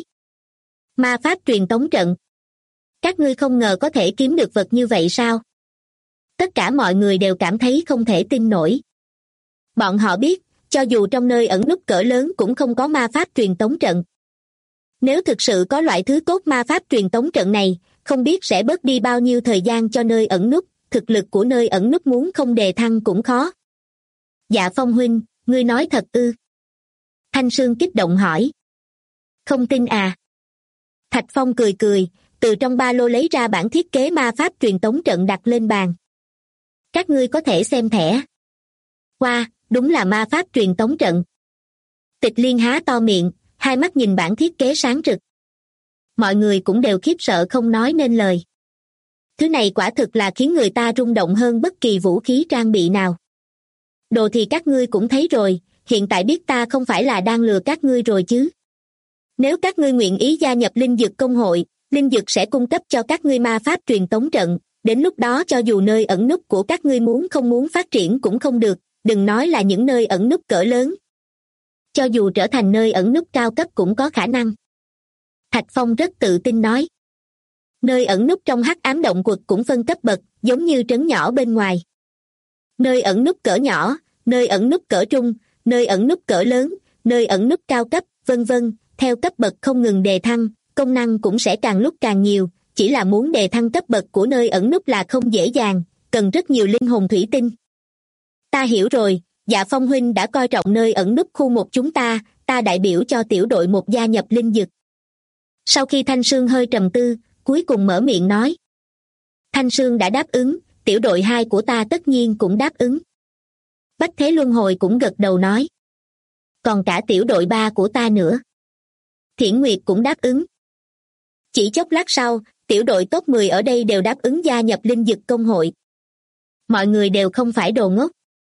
Ma pháp truyền tống trận. Các ngươi không ngờ có thể kiếm được vật như vậy sao? Tất cả mọi người đều cảm thấy không thể tin nổi. Bọn họ biết, cho dù trong nơi ẩn núp cỡ lớn cũng không có ma pháp truyền tống trận. Nếu thực sự có loại thứ tốt ma pháp truyền tống trận này, không biết sẽ bớt đi bao nhiêu thời gian cho nơi ẩn núp, thực lực của nơi ẩn núp muốn không đề thăng cũng khó. Dạ Phong huynh, ngươi nói thật ư? Thanh Sương kích động hỏi. Không tin à? Thạch Phong cười cười, từ trong ba lô lấy ra bản thiết kế ma pháp truyền tống trận đặt lên bàn. Các ngươi có thể xem thẻ. Wow, đúng là ma pháp truyền tống trận. Tịch Liên há to miệng, hai mắt nhìn bản thiết kế sáng rực. Mọi người cũng đều khiếp sợ không nói nên lời. Thứ này quả thực là khiến người ta rung động hơn bất kỳ vũ khí trang bị nào. Đồ thì các ngươi cũng thấy rồi, hiện tại biết ta không phải là đang lừa các ngươi rồi chứ. Nếu các ngươi nguyện ý gia nhập Linh Dực Công hội, Linh Dực sẽ cung cấp cho các ngươi ma pháp truyền tống trận, đến lúc đó cho dù nơi ẩn núp của các ngươi muốn không muốn phát triển cũng không được, đừng nói là những nơi ẩn núp cỡ lớn. Cho dù trở thành nơi ẩn núp cao cấp cũng có khả năng. Thạch Phong rất tự tin nói. Nơi ẩn núp trong hắc ám động quật cũng phân cấp bậc, giống như trấn nhỏ bên ngoài. Nơi ẩn núp cỡ nhỏ, nơi ẩn núp cỡ trung, nơi ẩn núp cỡ lớn, nơi ẩn núp cao cấp, vân vân, theo cấp bậc không ngừng đề thăng, công năng cũng sẽ càng lúc càng nhiều, chỉ là muốn đề thăng cấp bậc của nơi ẩn núp là không dễ dàng, cần rất nhiều linh hồn thủy tinh. Ta hiểu rồi, Dạ Phong huynh đã coi trọng nơi ẩn núp khu một chúng ta đại biểu cho tiểu đội một gia nhập Linh Dực. Sau khi Thanh Sương hơi trầm tư, cuối cùng mở miệng nói. Thanh Sương đã đáp ứng, tiểu đội 2 của ta tất nhiên cũng đáp ứng. Bách Thế Luân Hồi cũng gật đầu nói. Còn cả tiểu đội 3 của ta nữa. Thiển Nguyệt cũng đáp ứng. Chỉ chốc lát sau, tiểu đội top 10 ở đây đều đáp ứng gia nhập Linh Dực Công hội. Mọi người đều không phải đồ ngốc.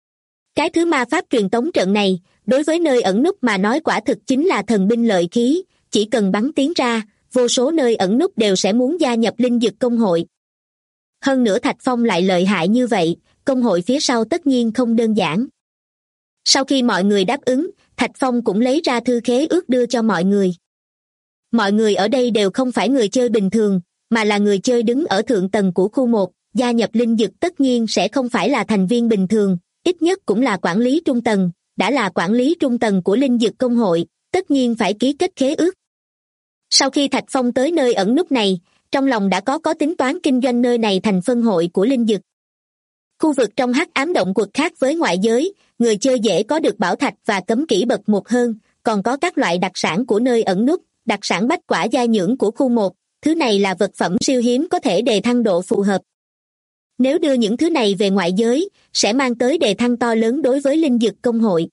Cái thứ ma pháp truyền tống trận này, đối với nơi ẩn núp mà nói quả thực chính là thần binh lợi khí, chỉ cần bắn tiến ra, vô số nơi ẩn núp đều sẽ muốn gia nhập Linh Dực Công hội. Hơn nữa Thạch Phong lại lợi hại như vậy, công hội phía sau tất nhiên không đơn giản. Sau khi mọi người đáp ứng, Thạch Phong cũng lấy ra thư khế ước đưa cho mọi người. Mọi người ở đây đều không phải người chơi bình thường, mà là người chơi đứng ở thượng tầng của khu 1, gia nhập Linh Dực tất nhiên sẽ không phải là thành viên bình thường, ít nhất cũng là quản lý trung tầng, đã là quản lý trung tầng của Linh Dực Công hội, tất nhiên phải ký kết khế ước. Sau khi Thạch Phong tới nơi ẩn núp này, trong lòng đã có tính toán kinh doanh nơi này thành phân hội của Linh Dực. Khu vực trong hắc ám động quật khác với ngoại giới, người chơi dễ có được bảo thạch và cấm kỹ bậc 1 hơn, còn có các loại đặc sản của nơi ẩn núp, đặc sản bách quả gia nhưỡng của khu 1, thứ này là vật phẩm siêu hiếm có thể đề thăng độ phù hợp. Nếu đưa những thứ này về ngoại giới, sẽ mang tới đề thăng to lớn đối với Linh Dực Công hội.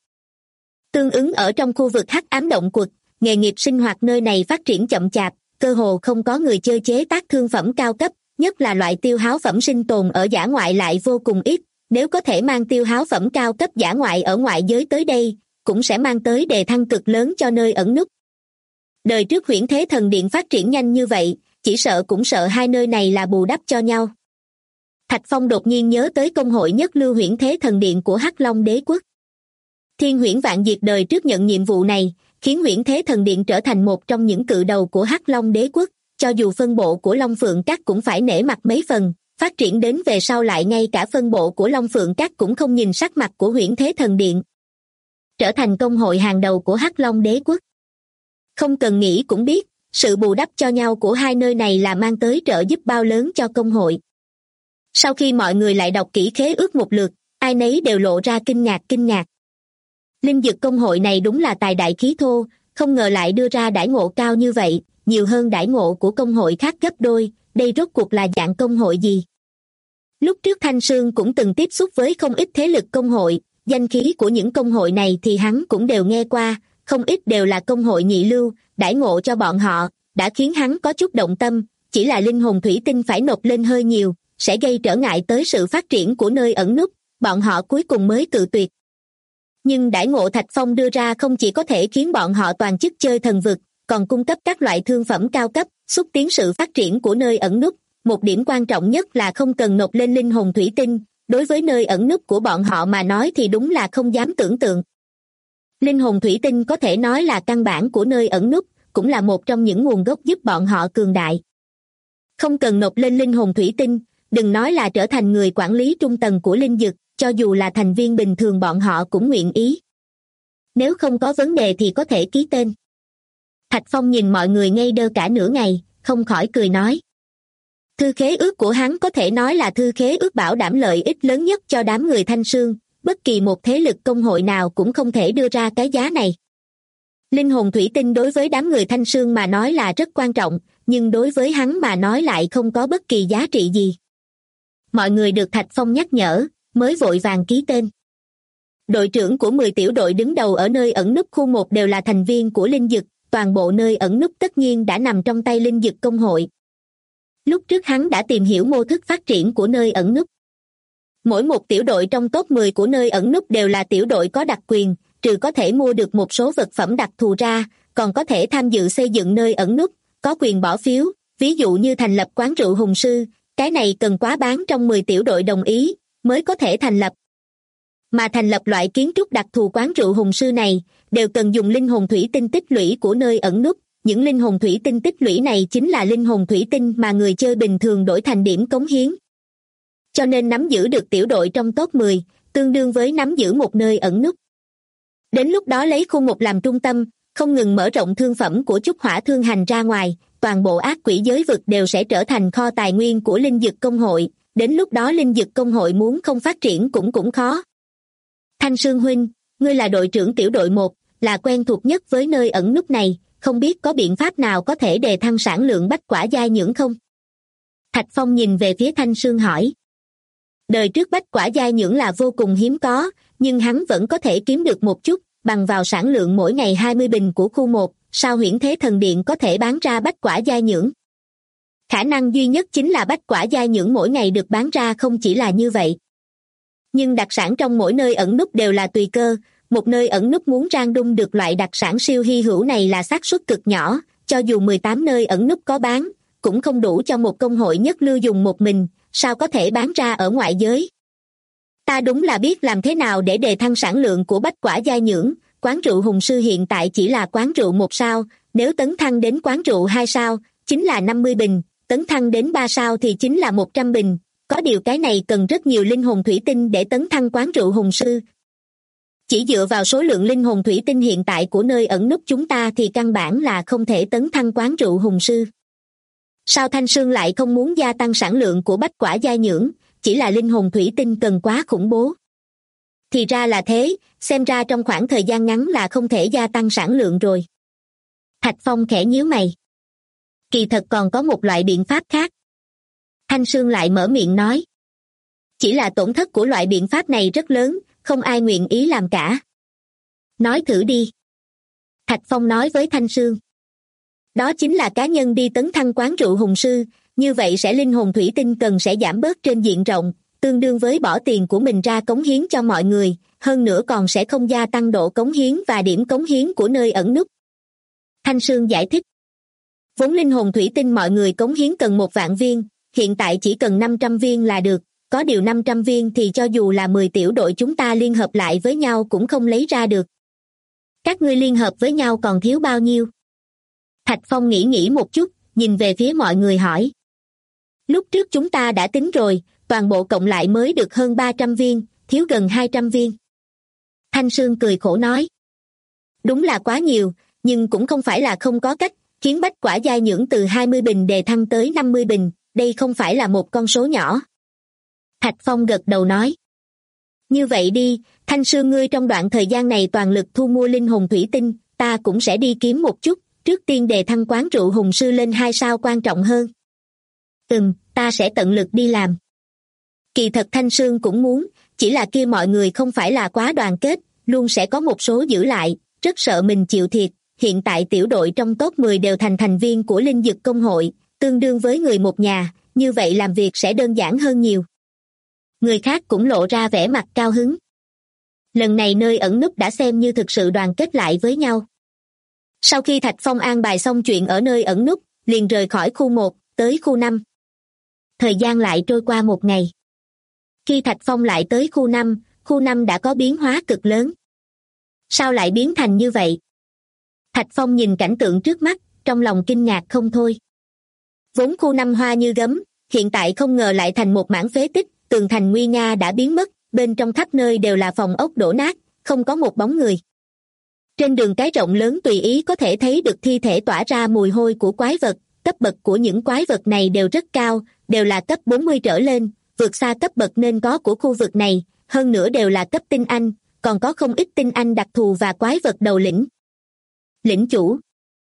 Tương ứng ở trong khu vực hắc ám động quật, nghề nghiệp sinh hoạt nơi này phát triển chậm chạp, cơ hồ không có người chơi chế tác thương phẩm cao cấp, nhất là loại tiêu háo phẩm sinh tồn ở dã ngoại lại vô cùng ít, nếu có thể mang tiêu háo phẩm cao cấp dã ngoại ở ngoại giới tới đây, cũng sẽ mang tới đề thăng cực lớn cho nơi ẩn núp. Đời trước Huyễn Thế Thần Điện phát triển nhanh như vậy, chỉ sợ cũng sợ hai nơi này là bù đắp cho nhau. Thạch Phong đột nhiên nhớ tới công hội nhất lưu Huyễn Thế Thần Điện của Hắc Long Đế Quốc. Thiên Huyễn Vạn Diệt đời trước nhận nhiệm vụ này, khiến Huyễn Thế Thần Điện trở thành một trong những cự đầu của Hắc Long Đế Quốc, cho dù phân bộ của Long Phượng Các cũng phải nể mặt mấy phần, phát triển đến về sau lại ngay cả phân bộ của Long Phượng Các cũng không nhìn sắc mặt của Huyễn Thế Thần Điện. Trở thành công hội hàng đầu của Hắc Long Đế Quốc. Không cần nghĩ cũng biết, sự bù đắp cho nhau của hai nơi này là mang tới trợ giúp bao lớn cho công hội. Sau khi mọi người lại đọc kỹ khế ước một lượt, ai nấy đều lộ ra kinh ngạc. Linh Dực Công hội này đúng là tài đại khí thô, không ngờ lại đưa ra đãi ngộ cao như vậy, nhiều hơn đãi ngộ của công hội khác gấp đôi, đây rốt cuộc là dạng công hội gì? Lúc trước Thanh Sương cũng từng tiếp xúc với không ít thế lực công hội, danh khí của những công hội này thì hắn cũng đều nghe qua, không ít đều là công hội nhị lưu, đãi ngộ cho bọn họ, đã khiến hắn có chút động tâm, chỉ là linh hồn thủy tinh phải nộp lên hơi nhiều, sẽ gây trở ngại tới sự phát triển của nơi ẩn núp, bọn họ cuối cùng mới cự tuyệt. Nhưng đãi ngộ Thạch Phong đưa ra không chỉ có thể khiến bọn họ toàn chức chơi thần vực, còn cung cấp các loại thương phẩm cao cấp, xúc tiến sự phát triển của nơi ẩn núp. Một điểm quan trọng nhất là không cần nộp lên linh hồn thủy tinh, đối với nơi ẩn núp của bọn họ mà nói thì đúng là không dám tưởng tượng. Linh hồn thủy tinh có thể nói là căn bản của nơi ẩn núp, cũng là một trong những nguồn gốc giúp bọn họ cường đại. Không cần nộp lên linh hồn thủy tinh, đừng nói là trở thành người quản lý trung tầng của Linh Dực, cho dù là thành viên bình thường bọn họ cũng nguyện ý. Nếu không có vấn đề thì có thể ký tên. Thạch Phong nhìn mọi người ngây đơ cả nửa ngày, không khỏi cười nói. Thư khế ước của hắn có thể nói là thư khế ước bảo đảm lợi ích lớn nhất cho đám người Thanh Sương, bất kỳ một thế lực công hội nào cũng không thể đưa ra cái giá này. Linh hồn thủy tinh đối với đám người Thanh Sương mà nói là rất quan trọng, nhưng đối với hắn mà nói lại không có bất kỳ giá trị gì. Mọi người được Thạch Phong nhắc nhở, mới vội vàng ký tên. Đội trưởng của 10 tiểu đội đứng đầu ở nơi ẩn núp khu 1 đều là thành viên của Linh Dực, toàn bộ nơi ẩn núp tất nhiên đã nằm trong tay Linh Dực công hội. Lúc trước hắn đã tìm hiểu mô thức phát triển của nơi ẩn núp. Mỗi một tiểu đội trong top 10 của nơi ẩn núp đều là tiểu đội có đặc quyền, trừ có thể mua được một số vật phẩm đặc thù ra, còn có thể tham dự xây dựng nơi ẩn núp, có quyền bỏ phiếu, ví dụ như thành lập quán rượu hùng sư, cái này cần quá bán trong 10 tiểu đội đồng ý, mới có thể thành lập. Mà thành lập loại kiến trúc đặc thù quán rượu hùng sư này, đều cần dùng linh hồn thủy tinh tích lũy của nơi ẩn núp, những linh hồn thủy tinh tích lũy này chính là linh hồn thủy tinh mà người chơi bình thường đổi thành điểm cống hiến. Cho nên nắm giữ được tiểu đội trong top 10, tương đương với nắm giữ một nơi ẩn núp. Đến lúc đó lấy khu 1 làm trung tâm, không ngừng mở rộng thương phẩm của Chúc Hỏa Thương Hành ra ngoài, toàn bộ ác quỷ giới vực đều sẽ trở thành kho tài nguyên của Linh Dực công hội, đến lúc đó Linh Dực công hội muốn không phát triển cũng khó. Thanh Sương huynh, ngươi là đội trưởng tiểu đội 1, là quen thuộc nhất với nơi ẩn núp này, không biết có biện pháp nào có thể đề thăng sản lượng bách quả giai nhưỡng không? Thạch Phong nhìn về phía Thanh Sương hỏi. Đời trước bách quả giai nhưỡng là vô cùng hiếm có, nhưng hắn vẫn có thể kiếm được một chút, bằng vào sản lượng mỗi ngày 20 bình của khu 1, sao Huyễn Thế Thần Điện có thể bán ra bách quả giai nhưỡng? Khả năng duy nhất chính là bách quả giai nhưỡng mỗi ngày được bán ra không chỉ là như vậy. Nhưng đặc sản trong mỗi nơi ẩn núp đều là tùy cơ, một nơi ẩn núp muốn rang đung được loại đặc sản siêu hy hữu này là xác suất cực nhỏ, cho dù 18 nơi ẩn núp có bán, cũng không đủ cho một công hội nhất lưu dùng một mình, sao có thể bán ra ở ngoại giới. Ta đúng là biết làm thế nào để đề thăng sản lượng của bách quả giai nhưỡng, quán rượu hùng sư hiện tại chỉ là quán rượu 1 sao, nếu tấn thăng đến quán rượu 2 sao, chính là 50 bình, tấn thăng đến 3 sao thì chính là 100 bình, có điều cái này cần rất nhiều linh hồn thủy tinh để tấn thăng quán rượu hùng sư. Chỉ dựa vào số lượng linh hồn thủy tinh hiện tại của nơi ẩn núp chúng ta thì căn bản là không thể tấn thăng quán rượu hùng sư. Sao Thanh Sương lại không muốn gia tăng sản lượng của bách quả giai nhưỡng, chỉ là linh hồn thủy tinh cần quá khủng bố. Thì ra là thế, xem ra trong khoảng thời gian ngắn là không thể gia tăng sản lượng rồi. Thạch Phong khẽ nhíu mày. Kỳ thật còn có một loại biện pháp khác. Thanh Sương lại mở miệng nói. Chỉ là tổn thất của loại biện pháp này rất lớn, không ai nguyện ý làm cả. Nói thử đi. Thạch Phong nói với Thanh Sương. Đó chính là cá nhân đi tấn thăng quán rượu hùng sư, như vậy sẽ linh hồn thủy tinh cần sẽ giảm bớt trên diện rộng, tương đương với bỏ tiền của mình ra cống hiến cho mọi người, hơn nữa còn sẽ không gia tăng độ cống hiến và điểm cống hiến của nơi ẩn núp. Thanh Sương giải thích. Vốn linh hồn thủy tinh mọi người cống hiến cần 1 vạn viên, hiện tại chỉ cần 500 viên là được, có điều 500 viên thì cho dù là 10 tiểu đội chúng ta liên hợp lại với nhau cũng không lấy ra được. Các ngươi liên hợp với nhau còn thiếu bao nhiêu? Thạch Phong nghĩ một chút, nhìn về phía mọi người hỏi. Lúc trước chúng ta đã tính rồi, toàn bộ cộng lại mới được hơn 300 viên, thiếu gần 200 viên. Thanh Sương cười khổ nói. Đúng là quá nhiều, nhưng cũng không phải là không có cách, khiến bách quả giai nhưỡng từ 20 bình đề thăng tới 50 bình, đây không phải là một con số nhỏ. Thạch Phong gật đầu nói. Như vậy đi, Thanh Sương ngươi trong đoạn thời gian này toàn lực thu mua linh hồn thủy tinh, ta cũng sẽ đi kiếm một chút, trước tiên đề thăng quán rượu hùng sư lên 2 sao quan trọng hơn. Ta sẽ tận lực đi làm. Kỳ thật Thanh Sương cũng muốn, chỉ là kia mọi người không phải là quá đoàn kết, luôn sẽ có một số giữ lại, rất sợ mình chịu thiệt. Hiện tại tiểu đội trong top 10 đều thành viên của Linh Dực công hội, tương đương với người một nhà, như vậy làm việc sẽ đơn giản hơn nhiều. Người khác cũng lộ ra vẻ mặt cao hứng. Lần này nơi ẩn núp đã xem như thực sự đoàn kết lại với nhau. Sau khi Thạch Phong an bài xong chuyện ở nơi ẩn núp, liền rời khỏi khu 1, tới khu 5. Thời gian lại trôi qua 1 ngày. Khi Thạch Phong lại tới khu 5 đã có biến hóa cực lớn. Sao lại biến thành như vậy? Thạch Phong nhìn cảnh tượng trước mắt, trong lòng kinh ngạc không thôi. Vốn khu 5 hoa như gấm, hiện tại không ngờ lại thành một mảng phế tích, tường thành nguy nga đã biến mất, bên trong khắp nơi đều là phòng ốc đổ nát, không có một bóng người. Trên đường cái rộng lớn tùy ý có thể thấy được thi thể tỏa ra mùi hôi của quái vật, cấp bậc của những quái vật này đều rất cao, đều là cấp 40 trở lên, vượt xa cấp bậc nên có của khu vực này, hơn nữa đều là cấp tinh anh, còn có không ít tinh anh đặc thù và quái vật đầu lĩnh. Lĩnh chủ.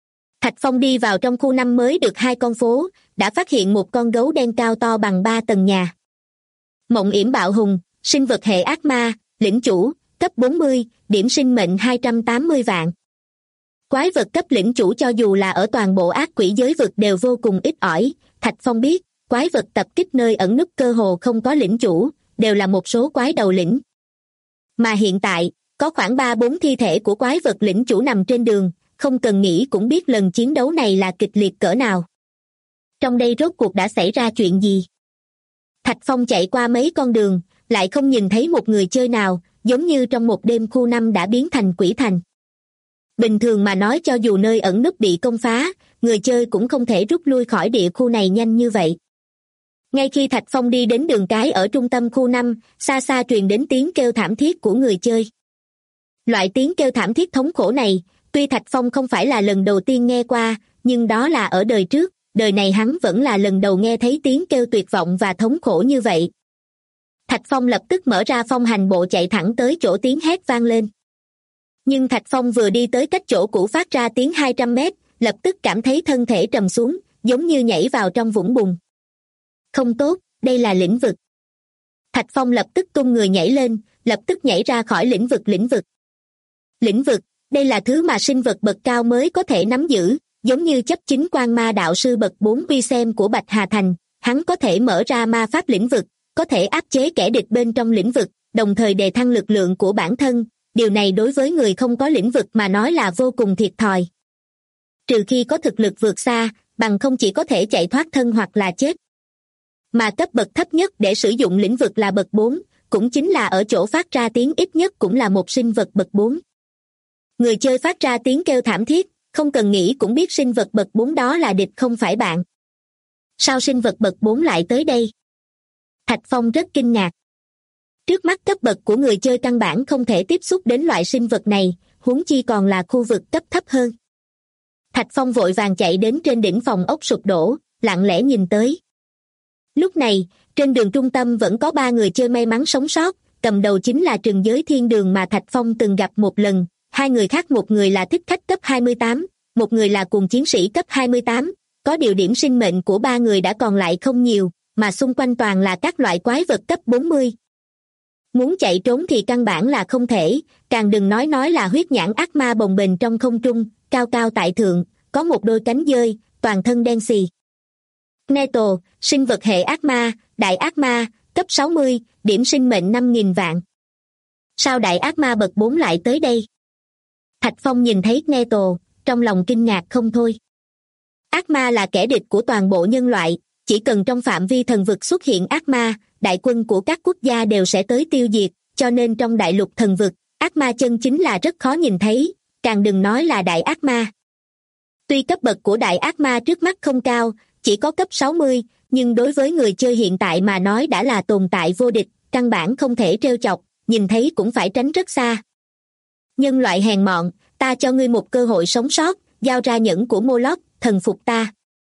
Thạch Phong đi vào trong khu 5 mới được 2 con phố, đã phát hiện một con gấu đen cao to bằng 3 tầng nhà. Mộng yểm bạo hùng, sinh vật hệ ác ma, lĩnh chủ, cấp 40, điểm sinh mệnh 280 vạn. Quái vật cấp lĩnh chủ cho dù là ở toàn bộ ác quỷ giới vực đều vô cùng ít ỏi. Thạch Phong biết, quái vật tập kích nơi ẩn núp cơ hồ không có lĩnh chủ, đều là một số quái đầu lĩnh. Mà hiện tại, có khoảng 3-4 thi thể của quái vật lĩnh chủ nằm trên đường, không cần nghĩ cũng biết lần chiến đấu này là kịch liệt cỡ nào. Trong đây rốt cuộc đã xảy ra chuyện gì? Thạch Phong chạy qua mấy con đường, lại không nhìn thấy một người chơi nào, giống như trong một đêm khu 5 đã biến thành quỷ thành. Bình thường mà nói cho dù nơi ẩn núp bị công phá, người chơi cũng không thể rút lui khỏi địa khu này nhanh như vậy. Ngay khi Thạch Phong đi đến đường cái ở trung tâm khu 5, xa xa truyền đến tiếng kêu thảm thiết của người chơi. Loại tiếng kêu thảm thiết thống khổ này, tuy Thạch Phong không phải là lần đầu tiên nghe qua, nhưng đó là ở đời trước, đời này hắn vẫn là lần đầu nghe thấy tiếng kêu tuyệt vọng và thống khổ như vậy. Thạch Phong lập tức mở ra phong hành bộ chạy thẳng tới chỗ tiếng hét vang lên. Nhưng Thạch Phong vừa đi tới cách chỗ cũ phát ra tiếng 200 mét, lập tức cảm thấy thân thể trầm xuống, giống như nhảy vào trong vũng bùn. Không tốt, đây là lĩnh vực. Thạch Phong lập tức tung người nhảy lên, lập tức nhảy ra khỏi lĩnh vực. Lĩnh vực, đây là thứ mà sinh vật bậc cao mới có thể nắm giữ, giống như chấp chính quan ma đạo sư bậc 4 uy xem của Bạch Hà Thành, hắn có thể mở ra ma pháp lĩnh vực, có thể áp chế kẻ địch bên trong lĩnh vực, đồng thời đề thăng lực lượng của bản thân. Điều này đối với người không có lĩnh vực mà nói là vô cùng thiệt thòi. Trừ khi có thực lực vượt xa, bằng không chỉ có thể chạy thoát thân hoặc là chết. Mà cấp bậc thấp nhất để sử dụng lĩnh vực là bậc 4, cũng chính là ở chỗ phát ra tiếng ít nhất cũng là một sinh vật bậc 4. Người chơi phát ra tiếng kêu thảm thiết, không cần nghĩ cũng biết sinh vật bậc 4 đó là địch không phải bạn. Sao sinh vật bậc 4 lại tới đây? Thạch Phong rất kinh ngạc. Trước mắt cấp bậc của người chơi căn bản không thể tiếp xúc đến loại sinh vật này, huống chi còn là khu vực cấp thấp hơn. Thạch Phong vội vàng chạy đến trên đỉnh phòng ốc sụp đổ, lặng lẽ nhìn tới. Lúc này, trên đường trung tâm vẫn có 3 người chơi may mắn sống sót, cầm đầu chính là Trừng Giới Thiên Đường mà Thạch Phong từng gặp một lần, 2 người khác, một người là thích khách cấp 28, một người là cuồng chiến sĩ cấp 28, có điều điểm sinh mệnh của 3 người đã còn lại không nhiều, mà xung quanh toàn là các loại quái vật cấp 40. Muốn chạy trốn thì căn bản là không thể, càng đừng nói là huyết nhãn ác ma bồng bềnh trong không trung, cao cao tại thượng, có một đôi cánh dơi, toàn thân đen xì. Neto, sinh vật hệ ác ma, đại ác ma, cấp 60, điểm sinh mệnh 5.000 vạn. Sao đại ác ma bậc 4 lại tới đây? Thạch Phong nhìn thấy Neto, trong lòng kinh ngạc không thôi. Ác ma là kẻ địch của toàn bộ nhân loại, chỉ cần trong phạm vi thần vực xuất hiện ác ma, đại quân của các quốc gia đều sẽ tới tiêu diệt, cho nên trong đại lục thần vực, ác ma chân chính là rất khó nhìn thấy, càng đừng nói là đại ác ma. Tuy cấp bậc của đại ác ma trước mắt không cao, chỉ có cấp 60, nhưng đối với người chơi hiện tại mà nói đã là tồn tại vô địch, căn bản không thể trêu chọc, nhìn thấy cũng phải tránh rất xa. Nhân loại hèn mọn, ta cho ngươi một cơ hội sống sót, giao ra nhẫn của Moloch, thần phục ta.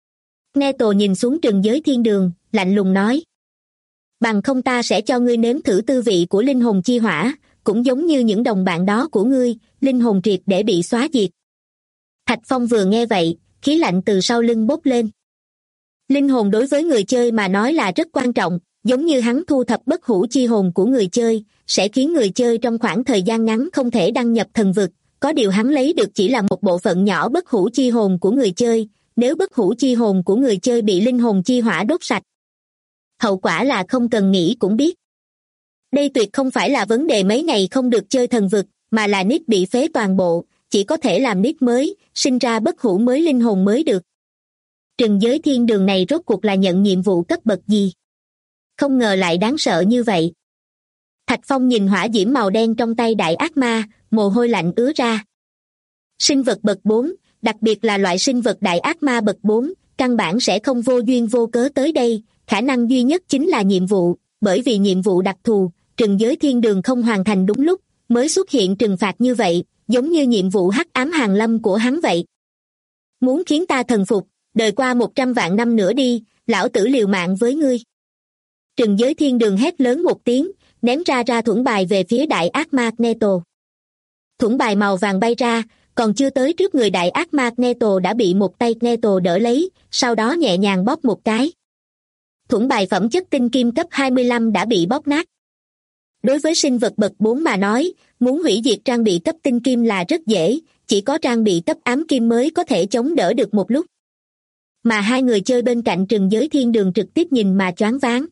Neto nhìn xuống Trừng Giới Thiên Đường, lạnh lùng nói. Bằng không ta sẽ cho ngươi nếm thử tư vị của linh hồn chi hỏa, cũng giống như những đồng bạn đó của ngươi, linh hồn triệt để bị xóa diệt. Thạch Phong vừa nghe vậy, khí lạnh từ sau lưng bốc lên. Linh hồn đối với người chơi mà nói là rất quan trọng, giống như hắn thu thập bất hủ chi hồn của người chơi, sẽ khiến người chơi trong khoảng thời gian ngắn không thể đăng nhập thần vực, có điều hắn lấy được chỉ là một bộ phận nhỏ bất hủ chi hồn của người chơi, nếu bất hủ chi hồn của người chơi bị linh hồn chi hỏa đốt sạch. Hậu quả là không cần nghĩ cũng biết. Đây tuyệt không phải là vấn đề mấy ngày không được chơi thần vực, mà là nick bị phế toàn bộ, chỉ có thể làm nick mới, sinh ra bất hủ mới linh hồn mới được. Trừng Giới Thiên Đường này rốt cuộc là nhận nhiệm vụ cấp bậc gì? Không ngờ lại đáng sợ như vậy. Thạch Phong nhìn hỏa diễm màu đen trong tay đại ác ma, mồ hôi lạnh ứa ra. Sinh vật bậc 4, đặc biệt là loại sinh vật đại ác ma bậc 4, căn bản sẽ không vô duyên vô cớ tới đây, khả năng duy nhất chính là nhiệm vụ, bởi vì nhiệm vụ đặc thù, Trừng Giới Thiên Đường không hoàn thành đúng lúc, mới xuất hiện trừng phạt như vậy, giống như nhiệm vụ hắc ám hàng lâm của hắn vậy. Muốn khiến ta thần phục, đời qua 100 vạn năm nữa đi, lão tử liều mạng với ngươi. Trừng Giới Thiên Đường hét lớn một tiếng, ném ra thuẫn bài về phía đại ác ma Neto. Thuẫn bài màu vàng bay ra, còn chưa tới trước người đại ác ma Magneto đã bị một tay Magneto đỡ lấy, sau đó nhẹ nhàng bóp một cái. Thủng bài phẩm chất tinh kim cấp 25 đã bị bóp nát. Đối với sinh vật bậc 4 mà nói, muốn hủy diệt trang bị cấp tinh kim là rất dễ, chỉ có trang bị cấp ám kim mới có thể chống đỡ được một lúc. Mà hai người chơi bên cạnh Trừng Giới Thiên Đường trực tiếp nhìn mà choáng váng.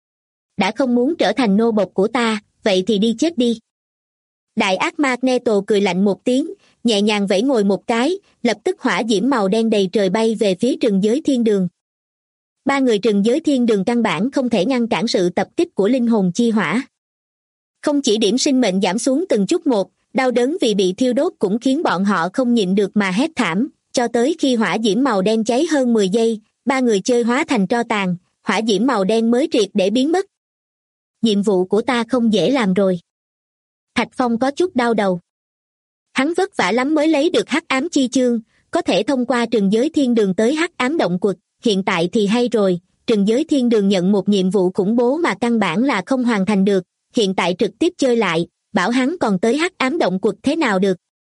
Đã không muốn trở thành nô bộc của ta, vậy thì đi chết đi. Đại ác ma Magneto cười lạnh một tiếng, nhẹ nhàng vẫy ngồi một cái, lập tức hỏa diễm màu đen đầy trời bay về phía Trừng Giới Thiên Đường. Ba người Trừng Giới Thiên Đường căn bản không thể ngăn cản sự tập kích của linh hồn chi hỏa. Không chỉ điểm sinh mệnh giảm xuống từng chút một, đau đớn vì bị thiêu đốt cũng khiến bọn họ không nhịn được mà hét thảm, cho tới khi hỏa diễm màu đen cháy hơn 10 giây, ba người chơi hóa thành tro tàn, hỏa diễm màu đen mới triệt để biến mất. Nhiệm vụ của ta không dễ làm rồi. Thạch Phong có chút đau đầu. Hắn vất vả lắm mới lấy được hắc ám chi chương, có thể thông qua Trừng Giới Thiên Đường tới hắc ám động quật, hiện tại thì hay rồi, Trừng Giới Thiên Đường nhận một nhiệm vụ khủng bố mà căn bản là không hoàn thành được, hiện tại trực tiếp chơi lại, bảo hắn còn tới hắc ám động quật thế nào được.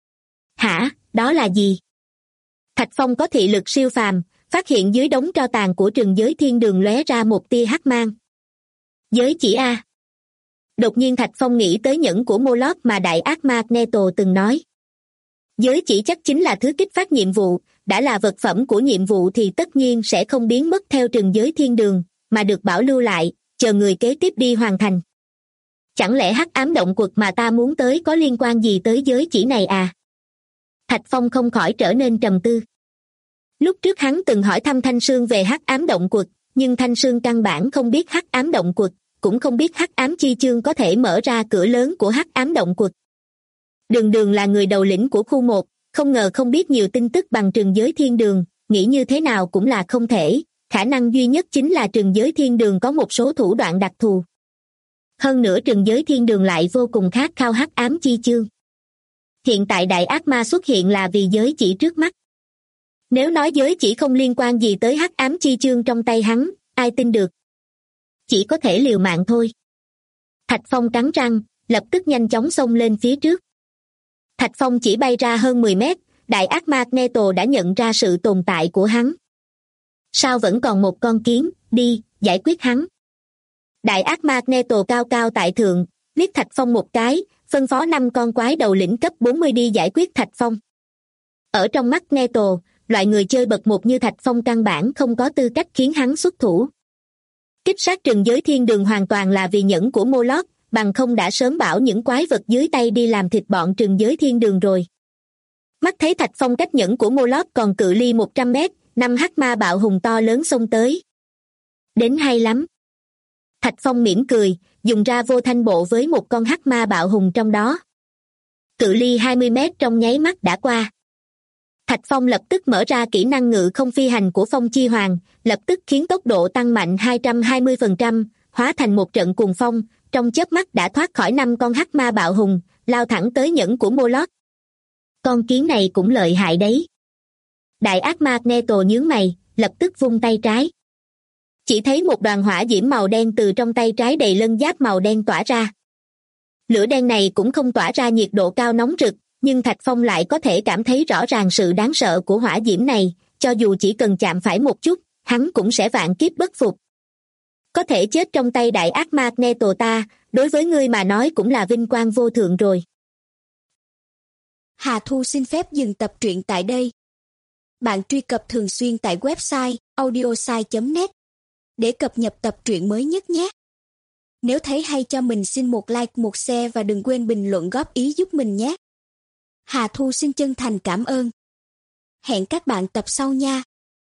Hả, đó là gì? Thạch Phong có thị lực siêu phàm, phát hiện dưới đống tro tàn của Trừng Giới Thiên Đường lóe ra một tia hắc mang. Giới chỉ A. Đột nhiên Thạch Phong nghĩ tới nhẫn của Moloch mà đại ác ma Magneto từng nói. Giới chỉ chắc chính là thứ kích phát nhiệm vụ, đã là vật phẩm của nhiệm vụ thì tất nhiên sẽ không biến mất theo Trừng Giới Thiên Đường, mà được bảo lưu lại, chờ người kế tiếp đi hoàn thành. Chẳng lẽ hắc ám động quật mà ta muốn tới có liên quan gì tới giới chỉ này à? Thạch Phong không khỏi trở nên trầm tư. Lúc trước hắn từng hỏi thăm Thanh Sương về hắc ám động quật, nhưng Thanh Sương căn bản không biết hắc ám động quật, cũng không biết hắc ám chi chương có thể mở ra cửa lớn của hắc ám động quật. Đường Đường là người đầu lĩnh của khu 1, không ngờ không biết nhiều tin tức bằng Trừng Giới Thiên Đường, nghĩ như thế nào cũng là không thể, khả năng duy nhất chính là Trừng Giới Thiên Đường có một số thủ đoạn đặc thù. Hơn nữa Trừng Giới Thiên Đường lại vô cùng khát khao hắc ám chi chương. Hiện tại đại ác ma xuất hiện là vì giới chỉ trước mắt. Nếu nói giới chỉ không liên quan gì tới hắc ám chi chương trong tay hắn, ai tin được? Chỉ có thể liều mạng thôi. Thạch Phong cắn răng, lập tức nhanh chóng xông lên phía trước. Thạch Phong chỉ bay ra hơn 10 mét, đại ác ma Magneto đã nhận ra sự tồn tại của hắn. Sao vẫn còn một con kiến, đi, giải quyết hắn. Đại ác ma Magneto cao cao tại thượng, liếc Thạch Phong một cái, phân phó 5 con quái đầu lĩnh cấp 40 đi giải quyết Thạch Phong. Ở trong mắt Magneto, loại người chơi bậc 1 như Thạch Phong căn bản không có tư cách khiến hắn xuất thủ. Kích sát Trừng Giới Thiên Đường hoàn toàn là vì nhẫn của Moloch, bằng không đã sớm bảo những quái vật dưới tay đi làm thịt bọn Trừng Giới Thiên Đường rồi. Mắt thấy Thạch Phong cách nhẫn của Moloch còn cự ly 100 mét, 5 hắc ma bạo hùng to lớn xông tới. Đến hay lắm. Thạch Phong mỉm cười, dùng ra vô thanh bộ với một con hắc ma bạo hùng trong đó. Cự ly 20 mét trong nháy mắt đã qua. Thạch Phong lập tức mở ra kỹ năng ngự không phi hành của Phong Chi Hoàng, lập tức khiến tốc độ tăng mạnh 220%, hóa thành một trận cuồng phong, trong chớp mắt đã thoát khỏi 5 con hắc ma bạo hùng, lao thẳng tới nhẫn của Moloch. Con kiến này cũng lợi hại đấy. Đại ác ma Magneto nhướng mày, lập tức vung tay trái. Chỉ thấy một đoàn hỏa diễm màu đen từ trong tay trái đầy lân giáp màu đen tỏa ra. Lửa đen này cũng không tỏa ra nhiệt độ cao nóng rực, nhưng Thạch Phong lại có thể cảm thấy rõ ràng sự đáng sợ của hỏa diễm này, cho dù chỉ cần chạm phải một chút, hắn cũng sẽ vạn kiếp bất phục. Có thể chết trong tay đại ác ma Magneto ta, đối với ngươi mà nói cũng là vinh quang vô thượng rồi.
Hà Thu xin phép dừng tập truyện tại đây. Bạn truy cập thường xuyên tại website audiosai.net để cập nhật tập truyện mới nhất nhé. Nếu thấy hay cho mình xin một like, một share và đừng quên bình luận góp ý giúp mình nhé. Hà Thu xin chân thành cảm ơn. Hẹn các bạn tập sau nha.